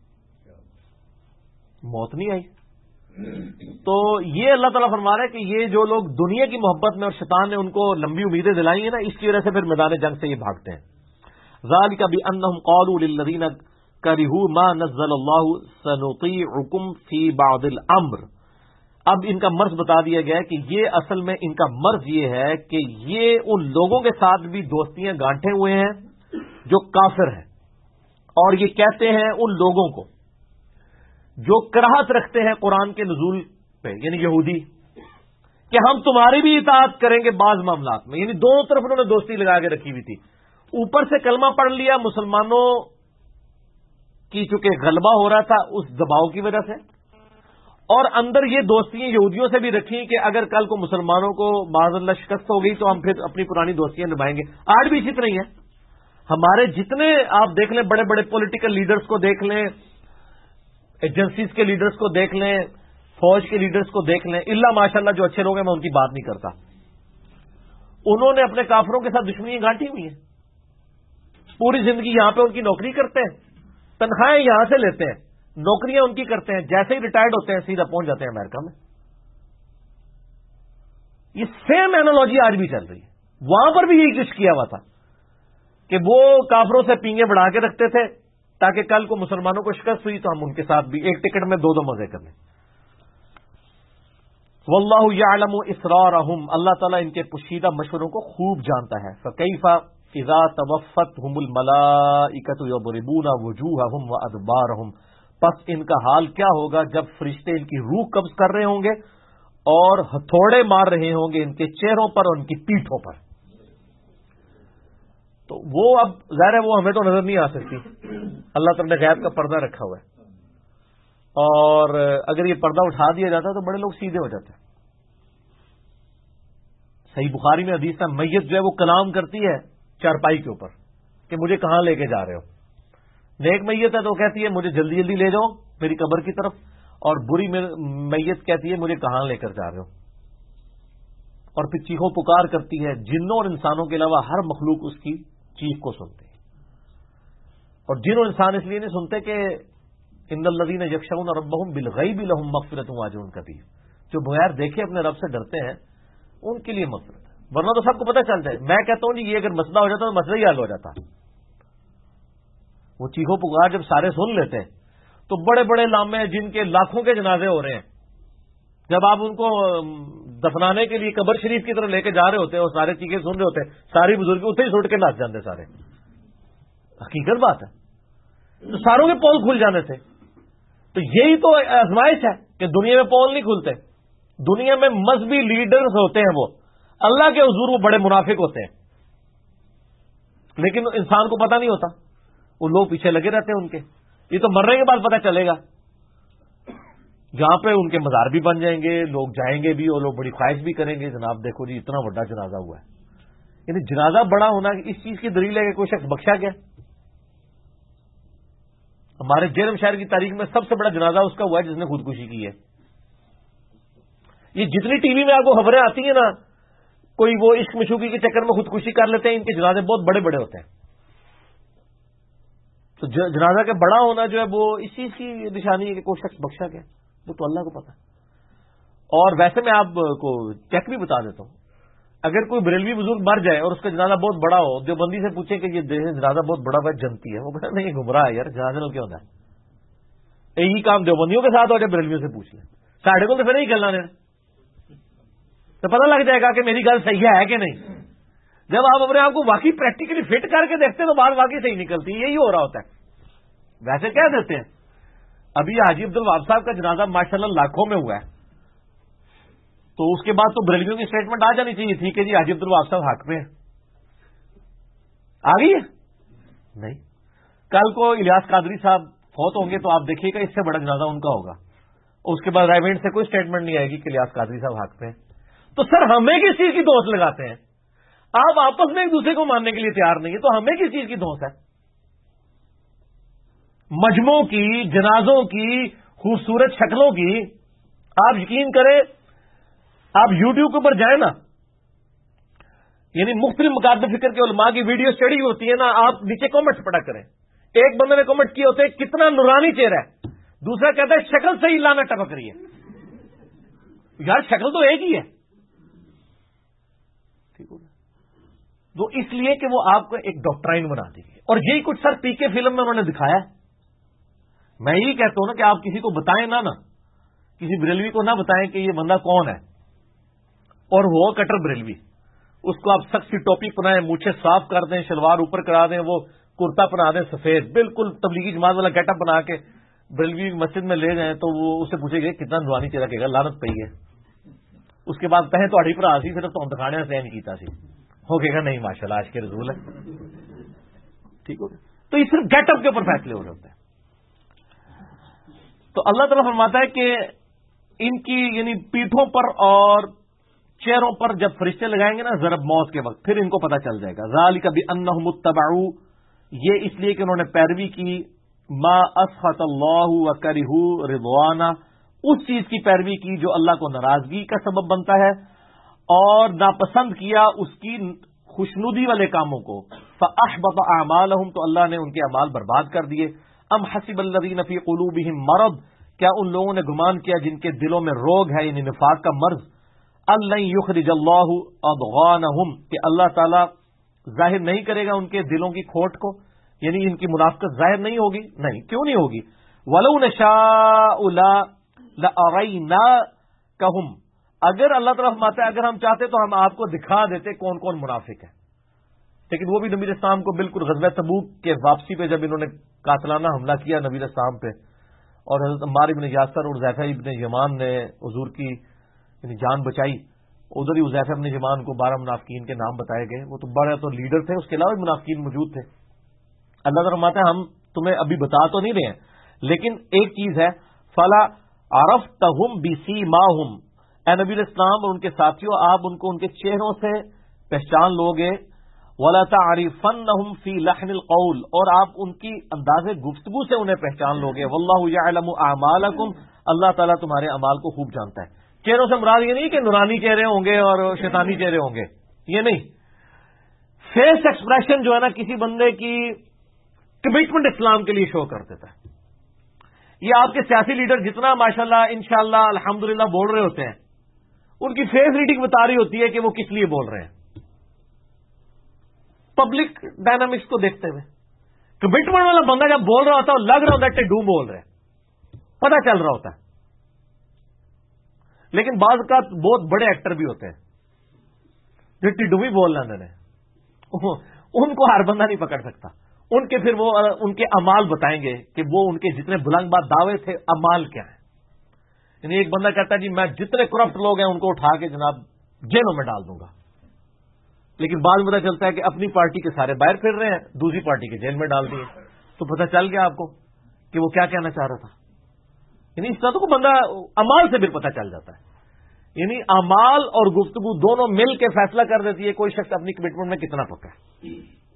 موت نہیں آئی. تو یہ اللہ تعالیٰ فرما رہا ہے کہ یہ جو لوگ دنیا کی محبت میں اور شیطان نے ان کو لمبی امیدیں دلائی ہیں نا، اس کی وجہ سے پھر میدان جنگ سے یہ بھاگتے ہیں. ذالک بانہم قالوا للذین کرہوا ما نزل اللہ سنطیعکم فی بعض الامر. اب ان کا مرض بتا دیا گیا کہ یہ اصل میں ان کا مرض یہ ہے کہ یہ ان لوگوں کے ساتھ بھی دوستیاں گانٹھے ہوئے ہیں جو کافر ہیں، اور یہ کہتے ہیں ان لوگوں کو جو کراہت رکھتے ہیں قرآن کے نزول پہ، یعنی یہودی، کہ ہم تمہاری بھی اطاعت کریں گے بعض معاملات میں. یعنی دونوں طرف انہوں نے دوستی لگا کے رکھی ہوئی تھی. اوپر سے کلمہ پڑھ لیا مسلمانوں کی، چونکہ غلبہ ہو رہا تھا اس دباؤ کی وجہ سے، اور اندر یہ دوستیاں یہودیوں سے بھی رکھی کہ اگر کل کو مسلمانوں کو معاذ اللہ شکست ہو گئی تو ہم پھر اپنی پرانی دوستیاں نبھائیں گے. آج بھی اسی طرح ہی ہے. ہمارے جتنے آپ دیکھ لیں بڑے بڑے پولیٹیکل لیڈرز کو دیکھ لیں، ایجنسیز کے لیڈرز کو دیکھ لیں، فوج کے لیڈرز کو دیکھ لیں، اللہ ماشاءاللہ جو اچھے لوگ ہیں میں ان کی بات نہیں کرتا، انہوں نے اپنے کافروں کے ساتھ دشمنیاں گانٹھی ہوئی ہیں. پوری زندگی یہاں پہ ان کی نوکری کرتے ہیں، تنخواہیں یہاں سے لیتے ہیں، نوکریاں ان کی کرتے ہیں، جیسے ہی ریٹائرڈ ہوتے ہیں سیدھا پہنچ جاتے ہیں امریکہ میں. یہ سیم اینالوجی آج بھی چل رہی ہے. وہاں پر بھی یہی کچھ کیا ہوا تھا کہ وہ کافروں سے پینگے بڑھا کے رکھتے تھے تاکہ کل کو مسلمانوں کو شکست ہوئی تو ہم ان کے ساتھ بھی ایک ٹکٹ میں دو مزے کر لیں. واللہ یعلم اسرارہم، اللہ تعالیٰ ان کے پوشیدہ مشوروں کو خوب جانتا ہے. فکیف اذا توفتہم الملائکۃ یضربون وجوہہم وادبارہم، پس ان کا حال کیا ہوگا جب فرشتے ان کی روح قبض کر رہے ہوں گے اور ہتھوڑے مار رہے ہوں گے ان کے چہروں پر اور ان کی پیٹھوں پر. تو وہ اب ظاہر ہے وہ ہمیں تو نظر نہیں آ سکتی، اللہ تعالیٰ نے غیب کا پردہ رکھا ہوا ہے، اور اگر یہ پردہ اٹھا دیا جاتا تو بڑے لوگ سیدھے ہو جاتے. صحیح بخاری میں حدیث ہے، میت جو ہے وہ کلام کرتی ہے چارپائی کے اوپر کہ مجھے کہاں لے کے جا رہے ہو. نیک میت ہے تو کہتی ہے مجھے جلدی جلدی لے جاؤ میری قبر کی طرف، اور بری میت کہتی ہے مجھے کہاں لے کر جا رہے ہو. اور پھر چیخو پکار کرتی ہے. جنوں اور انسانوں کے علاوہ ہر مخلوق اس کی چیخ کو سنتے ہیں، اور جن اور انسان اس لیے نہیں سنتے کہ ان الذین یخشون ربہم بالغیب لہم مغفرۃ واجر کبیر، جو بغیر دیکھے اپنے رب سے ڈرتے ہیں ان کے لیے مغفرت ہے. ورنہ تو سب کو پتہ چلتا ہے. میں کہتا ہوں جی یہ اگر مسئلہ ہو جاتا تو مسئلہ ہی حل ہو جاتا. وہ چیخو پکار جب سارے سن لیتے ہیں تو بڑے بڑے لامے جن کے لاکھوں کے جنازے ہو رہے ہیں، جب آپ ان کو دفنانے کے لیے قبر شریف کی طرف لے کے جا رہے ہوتے ہیں اور سارے چیخیں سن رہے ہوتے ہیں, ساری بزرگ اتنے ہی سٹ کے ناچ جاتے سارے. حقیقت بات ہے, تو ساروں کے پول کھل جانے سے. تو یہی تو آزمائش ہے کہ دنیا میں پول نہیں کھلتے. دنیا میں مذہبی لیڈرز ہوتے ہیں, وہ اللہ کے حضور وہ بڑے منافق ہوتے ہیں, لیکن انسان کو پتہ نہیں ہوتا, وہ لوگ پیچھے لگے رہتے ہیں ان کے. یہ تو مرنے کے بعد پتہ چلے گا, جہاں پہ ان کے مزار بھی بن جائیں گے, لوگ جائیں گے بھی اور لوگ بڑی خواہش بھی کریں گے, جناب دیکھو جی اتنا بڑا جنازہ ہوا ہے. یعنی جنازہ بڑا ہونا اس چیز کی دلیل ہے کہ کوئی شخص بخشا گیا. ہمارے جرم شہر کی تاریخ میں سب سے بڑا جنازہ اس کا ہوا ہے جس نے خودکشی کی ہے. یہ جتنی ٹی وی میں آپ کو خبریں آتی ہیں نا, کوئی وہ عشق مشوقی کے چکر میں خودکشی کر لیتے ہیں, ان کے جنازے بہت بڑے بڑے ہوتے ہیں. تو جنازہ کا بڑا ہونا جو ہے وہ اس چیز کی نشانی ہے کہ کوئی شخص بخشا گیا, وہ تو اللہ کو پتا ہے. اور ویسے میں آپ کو چیک بھی بتا دیتا ہوں, اگر کوئی بریلوی بزرگ مر جائے اور اس کا جنازہ بہت بڑا ہو, دیوبندی سے پوچھیں کہ یہ جنازہ بہت بڑا ہوا جنتی ہے, وہ کہتا نہیں گمراہ ہے یار, جنازے میں کیا ہوتا ہے. یہی کام دیوبندیوں کے ساتھ ہو جائے بریلویوں سے پوچھ لیں, ساڑھے کو تو پھر نہیں کرنا, تو پتہ لگ جائے گا کہ میری گل صحیح ہے کہ نہیں. جب آپ اپنے آپ کو واقعی پریکٹیکلی فٹ کر کے دیکھتے ہیں تو بات واقعی صحیح نکلتی ہے. یہی ہو رہا ہوتا ہے. ویسے کہہ دیتے ہیں ابھی حاجی عبد الوہاب صاحب کا جنازہ ماشاءاللہ لاکھوں میں ہوا ہے, تو اس کے بعد تو بریلویوں کی اسٹیٹمنٹ آ جانی چاہیے تھی کہ جی حاجی عبد الوہاب صاحب حق میں ہیں. آ گئی ہے نہیں. کل کو الیاس قادری صاحب فوت ہوں گے تو آپ دیکھیے گا اس سے بڑا جنازہ ان کا ہوگا, اس کے بعد رائے سے کوئی اسٹیٹمنٹ نہیں آئے گی کہ الیاس قادری صاحب حق میں ہیں. تو سر ہمیں کس چیز کی دوست لگاتے ہیں؟ آپ آپس میں ایک دوسرے کو ماننے کے لیے تیار نہیں ہے, تو ہمیں کس چیز کی دوست ہے؟ مجموعوں کی, جنازوں کی, خوبصورت شکلوں کی. آپ یقین کریں, آپ یوٹیوب کے اوپر جائیں نا, یعنی مختلف مکاتب فکر کے علماء کی ویڈیو چڑھی ہوتی ہے نا, آپ نیچے کامنٹس پڑھا کریں. ایک بندے نے کامنٹ کیے ہوتے ہیں کتنا نورانی چہرہ ہے, دوسرا کہتا ہے شکل سے ہی لانا ٹپک رہی ہے. یار شکل تو ایک ہی ہے. ٹھیک ہوگا, تو اس لیے کہ وہ آپ کو ایک ڈاکٹرائن بنا دی گئی. اور یہی کچھ سر پی کے فلم میں انہوں نے دکھایا. میں یہی کہتا ہوں نا کہ آپ کسی کو بتائیں نہ کسی بریلوی کو نہ بتائیں کہ یہ بندہ کون ہے, اور وہ کٹر بریلوی, اس کو آپ سخت سی ٹوپی پہنائیں, مونچھیں صاف کر دیں, شلوار اوپر کرا دیں, وہ کرتا پہنا دیں سفید, بالکل تبلیغی جماعت والا گیٹ اپ بنا کے بریلوی مسجد میں لے جائیں, تو وہ اس سے پوچھے گا کتنا نورانی چہرہ کہے گا لعنت پئی ہے. اس کے بعد کہیں تو بھرا سی صرف تو دکھانے سے نہیں کیتا سی, ہو گئے گا نہیں ماشاءاللہ آج کے رسول ہے. ٹھیک ہو گیا. تو یہ صرف گیٹ اپ کے اوپر فیصلے ہو رہے ہوتے ہیں. تو اللہ تعالیٰ فرماتا ہے کہ ان کی یعنی پیٹھوں پر اور چہروں پر جب فرشتے لگائیں گے نا ضرب موت کے وقت, پھر ان کو پتہ چل جائے گا. ذالک بانہم اتبعوا, یہ اس لیے کہ انہوں نے پیروی کی, ما اسخط اللہ وکرہوا رضوانہ, اس چیز کی پیروی کی جو اللہ کو ناراضگی کا سبب بنتا ہے, اور ناپسند کیا اس کی خوشنودی والے کاموں کو. فاحبط اعمالہم, تو اللہ نے ان کے اعمال برباد کر دیے. ام حسب الذین فی قلوبہم مرض, کیا ان لوگوں نے گمان کیا جن کے دلوں میں روگ ہے, یعنی نفاق کا مرض, ان یخرج اللہ اضغانہم, کہ اللہ تعالی ظاہر نہیں کرے گا ان کے دلوں کی کھوٹ کو, یعنی ان کی منافقت ظاہر نہیں ہوگی. نہیں, کیوں نہیں ہوگی؟ ولو نشاء لاریناکہم, اگر اللہ تعالیٰ فرماتا ہے اگر ہم چاہتے تو ہم آپ کو دکھا دیتے کون کون منافق ہے. لیکن وہ بھی نبی اسلام کو بالکل غزوہ تبوک کے واپسی پہ جب انہوں نے قاتلانہ حملہ کیا نبی اسلام پہ, اور حضرت عمار ابن یاسر اور حذیفہ ابن یمان نے حضور کی یعنی جان بچائی, ادھر ہی حذیفہ ابن یمان کو 12 منافقین کے نام بتائے گئے. وہ تو بڑے تو لیڈر تھے, اس کے علاوہ بھی منافقین موجود تھے. اللہ تعالیٰ فرماتا ہے ہم تمہیں ابھی بتا تو نہیں رہے ہیں, لیکن ایک چیز ہے, فلا عرفتہم بسیماہم, اے نبی اسلام اور ان کے ساتھیوں آپ ان کو ان کے چہروں سے پہچان لوگے. ولا تعرفنہم فی لحن القول, اور آپ ان کی انداز گفتگو سے انہیں پہچان لوگے. واللہ یعلم اعمالکم, اللہ تعالیٰ تمہارے اعمال کو خوب جانتا ہے. چہروں سے مراد یہ نہیں کہ نورانی چہرے ہوں گے اور شیطانی چہرے ہوں گے, یہ نہیں. فیس ایکسپریشن جو ہے نا کسی بندے کی کمٹمنٹ اسلام کے لیے شو کر دیتا ہے. یہ آپ کے سیاسی لیڈر جتنا ماشاءاللہ انشاءاللہ الحمدللہ بول رہے ہوتے ہیں, ان کی فیس ریڈنگ بتا رہی ہوتی ہے کہ وہ کس لیے بول رہے ہیں. پبلک ڈائنامکس کو دیکھتے ہوئے کمٹمنٹ والا بندہ جب بول رہا ہوتا ہے لگ رہا ہوتا ہے ٹڈو بول رہے, پتہ چل رہا ہوتا ہے. لیکن بعض کا بہت بڑے ایکٹر بھی ہوتے ہیں جو ٹڈو بھی بول رہے ہیں، ان کو ہر بندہ نہیں پکڑ سکتا. ان کے پھر وہ ان کے امال بتائیں گے کہ وہ ان کے جتنے بلند بات دعوے تھے امال کیا ہیں. یعنی ایک بندہ کہتا ہے جی میں جتنے کرپٹ لوگ ہیں ان کو اٹھا کے جناب جیلوں میں ڈال دوں گا، لیکن بعد میں پتا چلتا ہے کہ اپنی پارٹی کے سارے باہر پھر رہے ہیں، دوسری پارٹی کے جیل میں ڈال دیے. تو پتہ چل گیا آپ کو کہ وہ کیا کہنا چاہ رہا تھا. یعنی اس طرح تو بندہ امال سے بھی پتہ چل جاتا ہے. یعنی امال اور گفتگو دونوں مل کے فیصلہ کر دیتی ہے کوئی شخص اپنی کمٹمنٹ میں کتنا پکا ہے.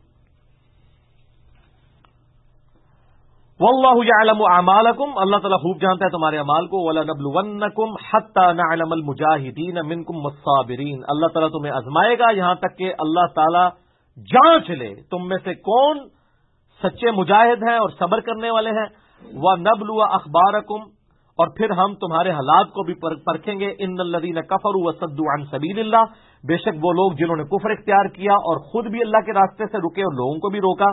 واللہ یعلم اعمالکم، اللہ تعالیٰ خوب جانتا ہے تمہارے اعمال کو. وَلَنَبْلُوَنَّکُمْ حَتَّى نَعْلَمَ الْمُجَاہِدِينَ مِنْکُمْ وَالصَّابِرِينَ، اللہ تعالیٰ تمہیں آزمائے گا یہاں تک کہ اللہ تعالیٰ جانچ لے تم میں سے کون سچے مجاہد ہیں اور صبر کرنے والے ہیں. وَنَبْلُوَ أَخْبَارَكُمْ، اور پھر ہم تمہارے حالات کو بھی پرکھیں گے. ان الذین کفروا وصدوا عن سبیل اللہ، بے شک وہ لوگ جنہوں نے کفر اختیار کیا اور خود بھی اللہ کے راستے سے رکے اور لوگوں کو بھی روکا.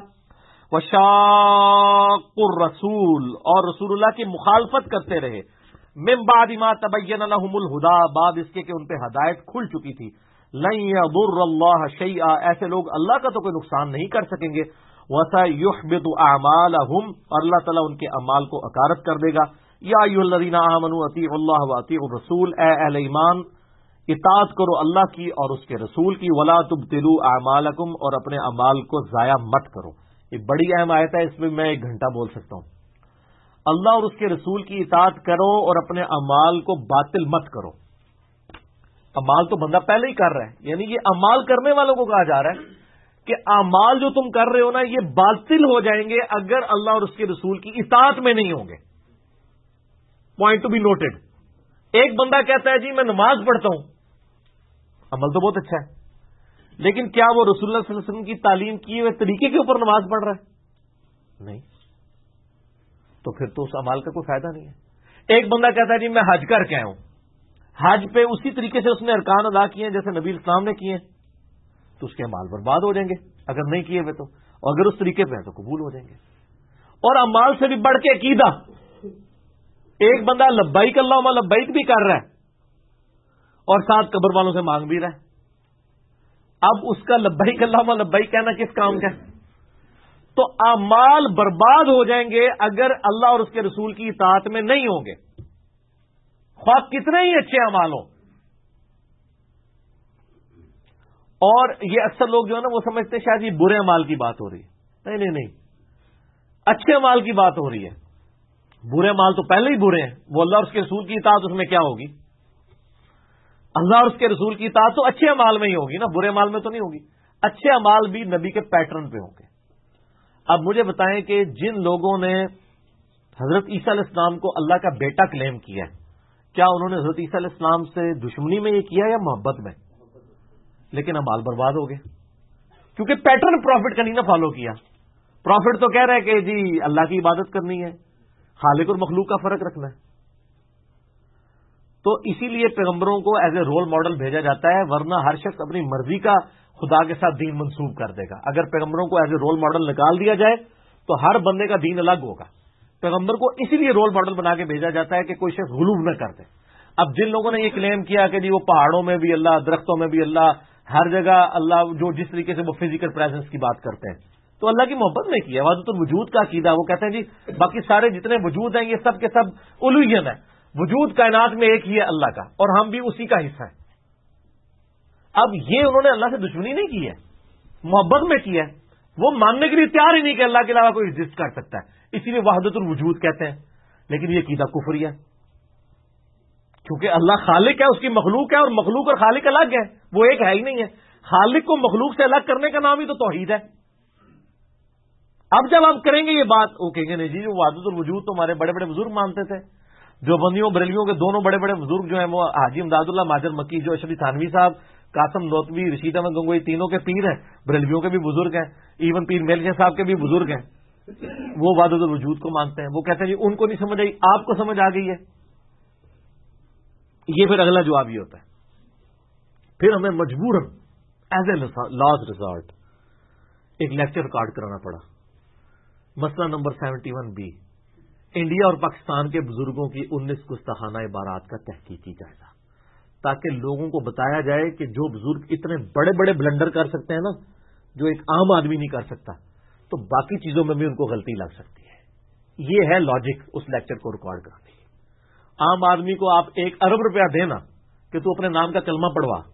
وشاقوا الرسول، اور رسول اللہ کی مخالفت کرتے رہے. من بعد ما تبین لهم الہدی، بعد اس کے کہ ان پہ ہدایت کھل چکی تھی. لن یضر اللہ شیئا، ایسے لوگ اللہ کا تو کوئی نقصان نہیں کر سکیں گے. وسیحبط اعمالهم، اور اللہ تعالیٰ ان کے اعمال کو اکارت کر دے گا. یا ایھا الذین آمنوا اطیعوا اللہ واطیعوا الرسول، اے اہل ایمان اطاعت کرو اللہ کی اور اس کے رسول کی. ولا تبطلوا اعمالکم، اور اپنے اعمال کو ضائع مت کرو. یہ بڑی اہم آیت ہے، اس میں میں 1 گھنٹہ بول سکتا ہوں. اللہ اور اس کے رسول کی اطاعت کرو اور اپنے اعمال کو باطل مت کرو. اعمال تو بندہ پہلے ہی کر رہا ہے، یعنی یہ اعمال کرنے والوں کو کہا جا رہا ہے کہ اعمال جو تم کر رہے ہو نا یہ باطل ہو جائیں گے اگر اللہ اور اس کے رسول کی اطاعت میں نہیں ہوں گے. Point to be noted. ایک بندہ کہتا ہے جی میں نماز پڑھتا ہوں، عمل تو بہت اچھا ہے، لیکن کیا وہ رسول اللہ صلی اللہ علیہ وسلم کی تعلیم کیے ہوئے طریقے کے اوپر نماز پڑھ رہا ہے؟ نہیں. تو پھر تو اس عمل کا کوئی فائدہ نہیں ہے. ایک بندہ کہتا ہے جی میں حج کر کے آیا ہوں، حج پہ اسی طریقے سے اس نے ارکان ادا کیے ہیں جیسے نبی اسلام نے کیے ہیں، تو اس کے اعمال برباد ہو جائیں گے اگر نہیں کیے ہوئے تو. اگر اس طریقے پہ ہیں تو قبول ہو جائیں گے. اور اعمال سے بھی بڑھ کے عقیدہ. ایک بندہ لبیک اللہم لبیک بھی کر رہا ہے اور ساتھ قبر والوں سے مانگ بھی رہا ہے. اب اس کا لبیک اللہم لبیک کہنا کس کام کا ہے؟ تو اعمال برباد ہو جائیں گے اگر اللہ اور اس کے رسول کی اطاعت میں نہیں ہوں گے، خواہ کتنے ہی اچھے اعمال ہوں. اور یہ اکثر لوگ جو ہے نا وہ سمجھتے ہیں شاید یہ برے اعمال کی بات ہو رہی ہے. نہیں نہیں نہیں، اچھے اعمال کی بات ہو رہی ہے. برے اعمال تو پہلے ہی برے ہیں، وہ اللہ اور اس کے رسول کی اطاعت اس میں کیا ہوگی؟ اللہ اور اس کے رسول کی اطاعت تو اچھے اعمال میں ہی ہوگی نا، برے اعمال میں تو نہیں ہوگی. اچھے اعمال بھی نبی کے پیٹرن پہ ہوں گے. اب مجھے بتائیں کہ جن لوگوں نے حضرت عیسیٰ علیہ السلام کو اللہ کا بیٹا کلیم کیا ہے، کیا انہوں نے حضرت عیسیٰ علیہ السلام سے دشمنی میں یہ کیا یا محبت میں؟ لیکن اعمال برباد ہو گئے کیونکہ پیٹرن پروفٹ کا نہیں نا فالو کیا. پروفٹ تو کہہ رہا ہے کہ جی اللہ کی عبادت کرنی ہے، خالق اور مخلوق کا فرق رکھنا ہے. تو اسی لیے پیغمبروں کو ایز اے رول ماڈل بھیجا جاتا ہے، ورنہ ہر شخص اپنی مرضی کا خدا کے ساتھ دین منسوب کر دے گا. اگر پیغمبروں کو ایز اے رول ماڈل نکال دیا جائے تو ہر بندے کا دین الگ ہوگا. پیغمبر کو اسی لیے رول ماڈل بنا کے بھیجا جاتا ہے کہ کوئی شخص غلو نہ کر دے. اب جن لوگوں نے یہ کلیم کیا کہ جی وہ پہاڑوں میں بھی اللہ، درختوں میں بھی اللہ، ہر جگہ اللہ، جو جس طریقے سے وہ فزیکل پریزنس کی بات کرتے ہیں، تو اللہ کی محبت نہیں کی ہے. وحدت الوجود کا عقیدہ، وہ کہتے ہیں جی باقی سارے جتنے وجود ہیں یہ سب کے سب الوہیت ہے، وجود کائنات میں ایک ہی ہے اللہ کا، اور ہم بھی اسی کا حصہ ہیں. اب یہ انہوں نے اللہ سے دشمنی نہیں کی ہے، محبت میں کی ہے. وہ ماننے کے لیے تیار ہی نہیں کہ اللہ کے علاوہ کوئی ایگزسٹ کر سکتا ہے، اسی لیے وحدت الوجود کہتے ہیں. لیکن یہ عقیدہ کفری ہے، کیونکہ اللہ خالق ہے، اس کی مخلوق ہے، اور مخلوق اور خالق الگ ہے، وہ ایک ہے ہی نہیں ہے. خالق کو مخلوق سے الگ کرنے کا نام ہی تو توحید ہے. اب جب آپ کریں گے یہ بات، وہ کہیں گے نہیں جی وحدت الوجود تو ہمارے بڑے بڑے بزرگ مانتے تھے. جو بندیوں بریلیوں کے دونوں بڑے بڑے بزرگ جو ہیں وہ حاجی امداد اللہ ماجر مکی، جو اشرفی تھانوی صاحب، قاسم نوتوی، رشید احمد گنگوئی، تینوں کے پیر ہیں، بریلویوں کے بھی بزرگ ہیں، ایون پیر میلشاہ صاحب کے بھی بزرگ ہیں. وہ وحدت الوجود کو مانتے ہیں. وہ کہتے ہیں جی ان کو نہیں سمجھ آئی، آپ کو سمجھ آ گئی ہے. یہ پھر اگلا جواب یہ ہوتا ہے، پھر ہمیں مجبوراً ایز اے لاسٹ ریزارٹ ایک لیکچر ریکارڈ کرانا پڑا. مسئلہ نمبر 71B، انڈیا اور پاکستان کے بزرگوں کی 19 گستاخانہ عبارات کا تحقیقی جائزہ. تاکہ لوگوں کو بتایا جائے کہ جو بزرگ اتنے بڑے بڑے بلنڈر کر سکتے ہیں نا، جو ایک عام آدمی نہیں کر سکتا، تو باقی چیزوں میں بھی ان کو غلطی لگ سکتی ہے. یہ ہے لاجک اس لیکچر کو ریکارڈ کرنے کی. عام آدمی کو آپ 1 ارب روپیہ دینا کہ تو اپنے نام کا کلمہ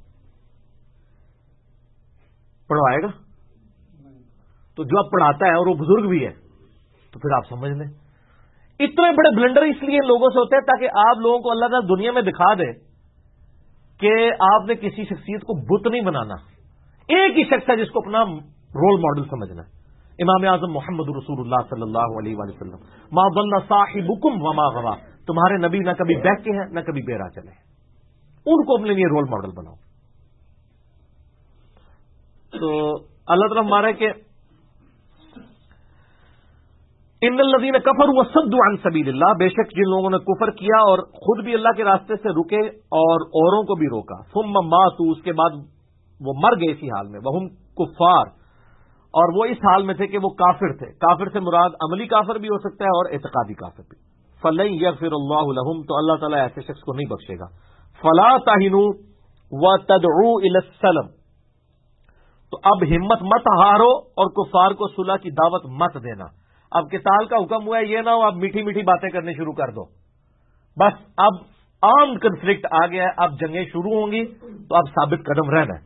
پڑھوائے گا؟ تو جو آپ پڑھاتا ہے اور وہ بزرگ بھی ہے تو پھر آپ سمجھ لیں. اتنے بڑے بلنڈر اس لیے لوگوں سے ہوتے ہیں تاکہ آپ لوگوں کو اللہ تعالیٰ دنیا میں دکھا دے کہ آپ نے کسی شخصیت کو بت نہیں بنانا. ایک ہی شخص ہے جس کو اپنا رول ماڈل سمجھنا ہے، امام اعظم محمد رسول اللہ صلی اللہ علیہ وآلہ وسلم. ما ضل صاحبکم وما غوا، تمہارے نبی نہ کبھی بہکے ہیں نہ کبھی بیرا چلے ہیں. ان کو اپنے لیے رول ماڈل بناؤ. تو اللہ تعالیٰ ہمارا کہ ان الذین کفروا وصدوا عن سبیل اللہ، بے شک جن لوگوں نے کفر کیا اور خود بھی اللہ کے راستے سے رکے اور اوروں کو بھی روکا، ثم ماتوا، اس کے بعد وہ مر گئے اسی حال میں، وہم کفار، اور وہ اس حال میں تھے کہ وہ کافر تھے. کافر سے مراد عملی کافر بھی ہو سکتا ہے اور اعتقادی کافر بھی. فلن یغفر اللہ لہم، تو اللہ تعالیٰ ایسے شخص کو نہیں بخشے گا. فلا تہنوا وتدعوا الی السلم، تو اب ہمت مت ہارو اور کفار کو صلح کی دعوت مت دینا. اب قتال کا حکم ہوا ہے، یہ نہ ہو اب میٹھی میٹھی باتیں کرنے شروع کر دو. بس اب عام کنفلکٹ آ گیا ہے، اب جنگیں شروع ہوں گی تو اب ثابت قدم رہنا ہے.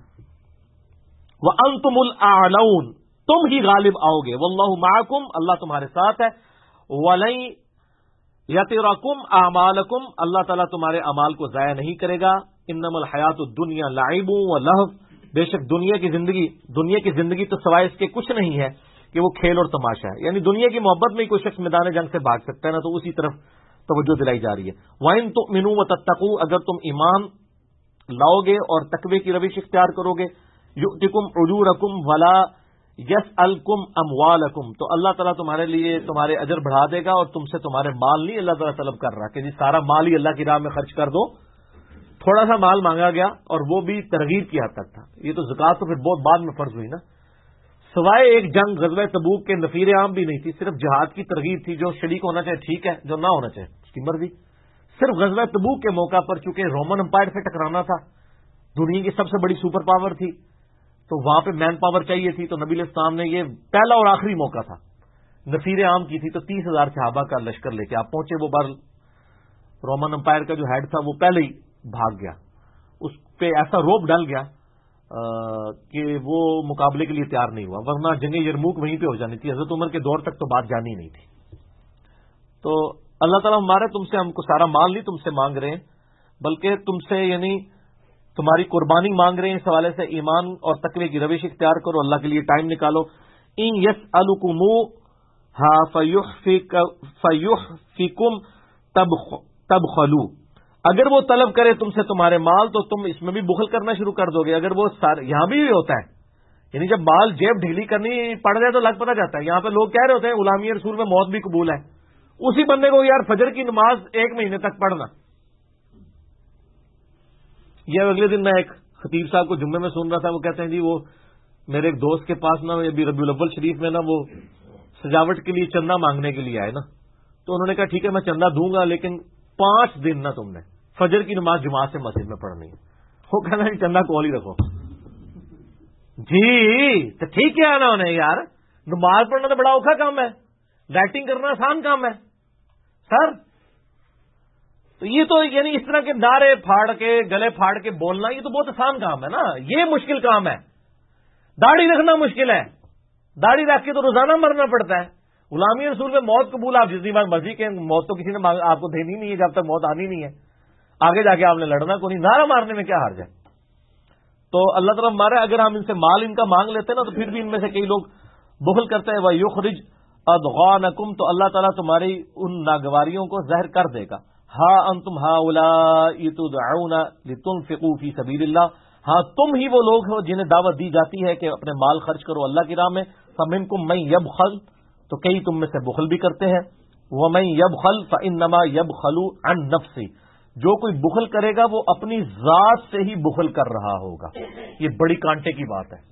وَأَنْتُمُ الْأَعْلَوْنَ، تم ہی غالب آؤ گے. وَاللَّهُ مَعَكُمْ، اللہ تمہارے ساتھ ہے. وَلَن يَتِرَكُمْ أَعْمَالَكُمْ، اللہ تعالیٰ تمہارے اعمال کو ضائع نہیں کرے گا. إِنَّمَا الْحَيَاةُ الدُّنْيَا لَعِبٌ وَلَهْوٌ، بے شک دنیا کی زندگی تو سوائے اس کے کچھ نہیں ہے کہ وہ کھیل اور تماشا ہے. یعنی دنیا کی محبت میں کوئی شخص میدان جنگ سے بھاگ سکتا ہے نا، تو اسی طرف توجہ دلائی جا رہی ہے. وَإِن تُؤْمِنُوا وَتَتَّقُوا، اگر تم ایمان لاؤ گے اور تقوی کی روش اختیار کرو گے، یؤتکم اجورکم ولا یسألکم اموالکم، تو اللہ تعالیٰ تمہارے لیے تمہارے اجر بڑھا دے گا اور تم سے تمہارے مال نہیں اللہ تعالیٰ طلب کر رہا کہ جی سارا مال ہی اللہ کی راہ میں خرچ کر دو. تھوڑا سا مال مانگا گیا اور وہ بھی ترغیب کی حد تک تھا. یہ تو زکوٰۃ تو پھر بہت بعد میں فرض ہوئی نا. سوائے ایک جنگ غزوہ تبوک کے نفیر عام بھی نہیں تھی، صرف جہاد کی ترغیب تھی. جو شریک ہونا چاہے ٹھیک ہے، جو نہ ہونا چاہے اس کی مرضی. صرف غزوہ تبوک کے موقع پر چونکہ رومن امپائر سے ٹکرانا تھا، دنیا کی سب سے بڑی سپر پاور تھی، تو وہاں پہ مین پاور چاہیے تھی. تو نبی علیہ السلام نے یہ پہلا اور آخری موقع تھا، نفیر عام کی تھی، تو 30,000 صحابہ کا لشکر لے کے آپ پہنچے. وہ بار رومن امپائر کا جو ہیڈ تھا وہ پہلے ہی بھاگ گیا، اس پہ ایسا روب ڈل گیا کہ وہ مقابلے کے لیے تیار نہیں ہوا، ورنہ جنگ یرموک وہیں پہ ہو جانی تھی. حضرت عمر کے دور تک تو بات جانی نہیں تھی. تو اللہ تعالیٰ ہمارے تم سے ہم کو سارا مال نہیں تم سے مانگ رہے ہیں، بلکہ تم سے یعنی تمہاری قربانی مانگ رہے ہیں. اس حوالے سے ایمان اور تقوی کی روش اختیار کرو، اللہ کے لیے ٹائم نکالو. ان یسألکموھا فیحفکم تبخلوا، اگر وہ طلب کرے تم سے تمہارے مال تو تم اس میں بھی بخل کرنا شروع کر دو گے. اگر وہ یہاں بھی ہوتا ہے، یعنی جب مال جیب ڈھیلی کرنی پڑ جائے تو لگ پتہ جاتا ہے. یہاں پہ لوگ کہہ رہے ہوتے ہیں غلامی رسول میں موت بھی قبول ہے، اسی بندے کو یار فجر کی نماز 1 مہینے تک پڑھنا. یہ اگلے دن میں ایک خطیب صاحب کو جمعے میں سن رہا تھا، وہ کہتے ہیں جی وہ میرے ایک دوست کے پاس نا ابھی ربیع الاول شریف میں نا وہ سجاوٹ کے لیے چندہ مانگنے کے لیے آئے نا، تو انہوں نے کہا ٹھیک ہے میں چندہ دوں گا، لیکن 5 دن نا تم نے فجر کی نماز جماعت سے مسجد میں پڑھنی ہے. وہ کہنا جی چندہ کول ہی رکھو. جی تو ٹھیک ہے نا انہیں یار، نماز پڑھنا تو بڑا اوکھا کام ہے، رائٹنگ کرنا آسان کام ہے سر. تو یہ تو یعنی اس طرح کے نعرے پھاڑ کے گلے پھاڑ کے بولنا یہ تو بہت آسان کام ہے نا، یہ مشکل کام ہے. داڑھی رکھنا مشکل ہے، داڑھی رکھ کے تو روزانہ مرنا پڑتا ہے. غلامی رسول میں موت قبول آپ جتنی بار مرضی کے، موت تو کسی نے آپ کو دینی نہیں ہے جب تک موت آنی نہیں ہے. آگے جا کے آپ نے لڑنا کو نہیں، نعرہ مارنے میں کیا حرج ہے. تو اللہ تعالیٰ ہمارا اگر ہم ان سے مال ان کا مانگ لیتے نا تو پھر بھی ان میں سے کئی لوگ بخل کرتے ہیں. وَيُخْرِجْ أَضْغَانَكُمْ، تو اللہ تعالیٰ تمہاری ان ناگواریوں کو ظاہر کر دے گا. ہاں انتم ہؤلاء تدعون لتنفقوا فی سبیل اللہ، ہاں تم ہی وہ لوگ ہو جنہیں دعوت دی جاتی ہے کہ اپنے مال خرچ کرو اللہ کی راہ میں. فمنکم من یبخل، تو کئی تم میں سے بخل بھی کرتے ہیں. ومن یبخل فانما یبخل عن نفسہ، جو کوئی بخل کرے گا وہ اپنی ذات سے ہی بخل کر رہا ہوگا. یہ بڑی کانٹے کی بات ہے.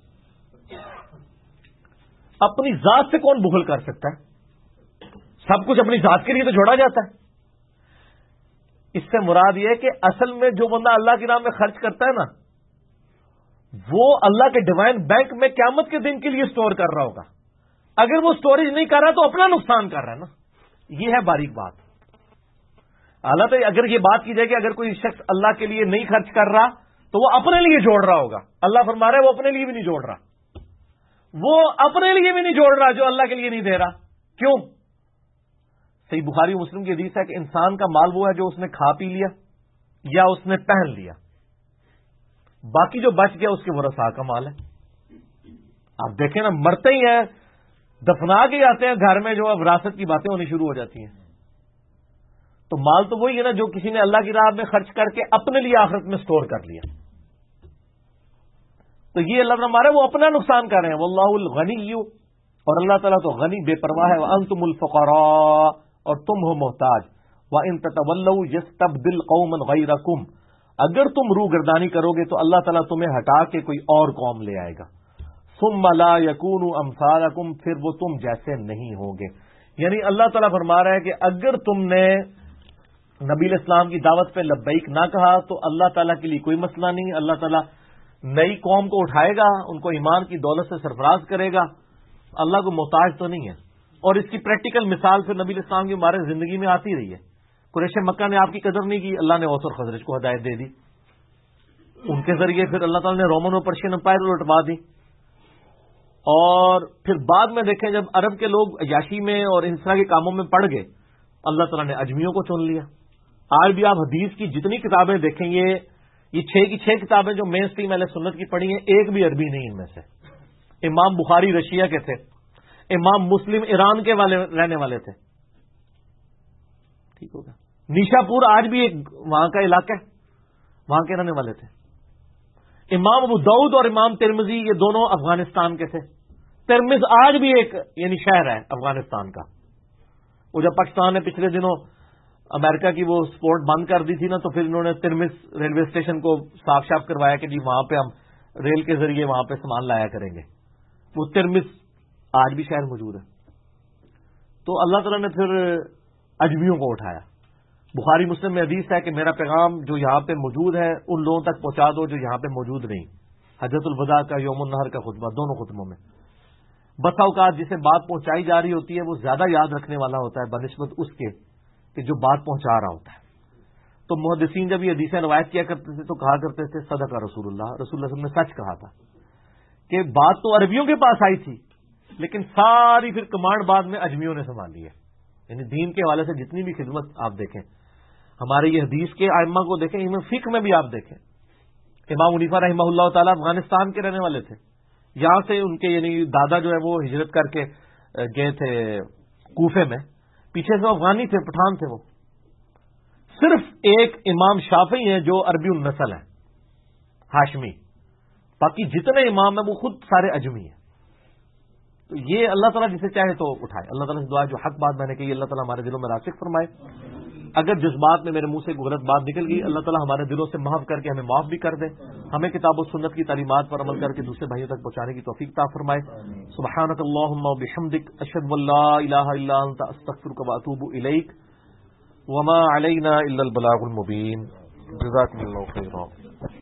اپنی ذات سے کون بخل کر سکتا ہے؟ سب کچھ اپنی ذات کے لیے تو چھوڑا جاتا ہے. اس سے مراد یہ کہ اصل میں جو بندہ اللہ کی راہ میں خرچ کرتا ہے نا، وہ اللہ کے ڈیوائن بینک میں قیامت کے دن کے لیے سٹور کر رہا ہوگا. اگر وہ سٹوریج نہیں کر رہا تو اپنا نقصان کر رہا ہے نا. یہ ہے باریک بات. حالانکہ اگر یہ بات کی جائے کہ اگر کوئی شخص اللہ کے لیے نہیں خرچ کر رہا تو وہ اپنے لیے جوڑ رہا ہوگا. اللہ فرما رہا ہے وہ اپنے لیے بھی نہیں جوڑ رہا، وہ اپنے لیے بھی نہیں جوڑ رہا جو اللہ کے لیے نہیں دے رہا. کیوں؟ صحیح بخاری مسلم کی حدیث ہے کہ انسان کا مال وہ ہے جو اس نے کھا پی لیا یا اس نے پہن لیا، باقی جو بچ گیا اس کے ورثاء کا مال ہے. آپ دیکھیں نا، مرتے ہی ہیں، دفنا کے آتے ہیں گھر میں، جو اب وراثت کی باتیں ہونی شروع ہو جاتی ہیں. تو مال تو وہی ہے نا جو کسی نے اللہ کی راہ میں خرچ کر کے اپنے لیے آخرت میں سٹور کر لیا. تو یہ اللہ تعالیٰ ہمارا وہ اپنا نقصان کر رہے ہیں. واللہ الغنی، اور اللہ تعالیٰ تو غنی بے پرواہ ہے. وانتم الفقراء، اور تم ہو محتاج. وان تتولوا یستبدل قوما غیرکم، اگر تم روح گردانی کرو گے تو اللہ تعالیٰ تمہیں ہٹا کے کوئی اور قوم لے آئے گا. ثم لا یکونوا امثالکم، پھر وہ تم جیسے نہیں ہوں گے. یعنی اللہ تعالیٰ فرما رہا ہے کہ اگر تم نے نبی علیہ السلام کی دعوت پہ لبیک نہ کہا تو اللہ تعالیٰ کے لیے کوئی مسئلہ نہیں. اللہ تعالیٰ نئی قوم کو اٹھائے گا، ان کو ایمان کی دولت سے سرفراز کرے گا. اللہ کو محتاج تو نہیں ہے. اور اس کی پریکٹیکل مثال پھر نبی علیہ السلام کی ہمارے زندگی میں آتی رہی ہے. قریش مکہ نے آپ کی قدر نہیں کی، اللہ نے اوس اور خزرج کو ہدایت دے دی. ان کے ذریعے پھر اللہ تعالیٰ نے رومن اور پرشین امپائر لوٹوا دی. اور پھر بعد میں دیکھیں جب عرب کے لوگ عیاشی میں اور ان طرح کے کاموں میں پڑ گئے، اللہ تعالیٰ نے اجمیوں کو چن لیا. آج بھی آپ حدیث کی جتنی کتابیں دیکھیں، یہ 6 کی 6 کتابیں جو مین اسٹریم اہل سنت کی پڑھی ہیں، ایک بھی عربی نہیں ان میں سے. امام بخاری رشیا کے تھے، امام مسلم ایران کے رہنے والے تھے. ٹھیک ہوگا. نیشا پور آج بھی ایک وہاں کا علاقہ ہے، وہاں کے رہنے والے تھے. امام ابو داؤد اور امام ترمذی یہ دونوں افغانستان کے تھے. ترمذ آج بھی ایک یعنی شہر ہے افغانستان کا. وہ جب پاکستان نے پچھلے دنوں امریکہ کی وہ سپورٹ بند کر دی تھی نا، تو پھر انہوں نے ترمذ ریلوے اسٹیشن کو صاف شاف کروایا کہ جی وہاں پہ ہم ریل کے ذریعے وہاں پہ سامان لایا کریں گے. وہ ترمذ آج بھی شہر موجود ہے. تو اللہ تعالیٰ نے پھر اجمیوں کو اٹھایا. بخاری مسلم میں حدیث ہے کہ میرا پیغام جو یہاں پہ موجود ہے ان لوگوں تک پہنچا دو جو یہاں پہ موجود نہیں. حجۃ الوداع کا، یوم النہر کا خطبہ، دونوں خطبوں میں بسا اوقات جسے بات پہنچائی جا رہی ہوتی ہے وہ زیادہ یاد رکھنے والا ہوتا ہے بنسبت اس کے کہ جو بات پہنچا رہا ہوتا ہے. تو محدثین جب یہ حدیثیں روایت کیا کرتے تھے تو کہا کرتے تھے صدق رسول اللہ، رسول اللہ صلی اللہ علیہ وسلم نے سچ کہا تھا. کہ بات تو عربیوں کے پاس آئی تھی لیکن ساری پھر کمانڈ بعد میں اجمیوں نے سنبھال لی ہے. یعنی دین کے حوالے سے جتنی بھی خدمت آپ دیکھیں، ہمارے یہ حدیث کے ائمہ کو دیکھیں، ایون فقہ میں بھی آپ دیکھیں. امام حنیفہ رحمہ اللہ تعالی افغانستان کے رہنے والے تھے. یہاں سے ان کے یعنی دادا جو ہے وہ ہجرت کر کے گئے تھے کوفے میں. پیچھے سے افغانی تھے، پٹھان تھے وہ. صرف ایک امام شافعی ہیں جو عربی النسل ہیں، ہاشمی. باقی جتنے امام ہیں وہ خود سارے اجمی ہیں. تو یہ اللہ تعالیٰ جسے چاہے تو اٹھائے. اللہ تعالیٰ سے دعا جو حق بات میں نے کہی اللہ تعالیٰ ہمارے دلوں میں راسخ فرمائے. اگر جس بات میں میرے منہ سے غلط بات نکل گئی اللہ تعالیٰ ہمارے دلوں سے محو کر کے ہمیں معاف بھی کر دے. ہمیں کتاب و سنت کی تعلیمات پر عمل کر کے دوسرے بھائیوں تک پہنچانے کی توفیق عطا فرمائے. سبحانک اللہم و بحمدک، اشہد ان لا الہ الا انت، استغفرک و اتوب الیک. وما علینا الا البلاغ المبین. جزاکم اللہ خیرا.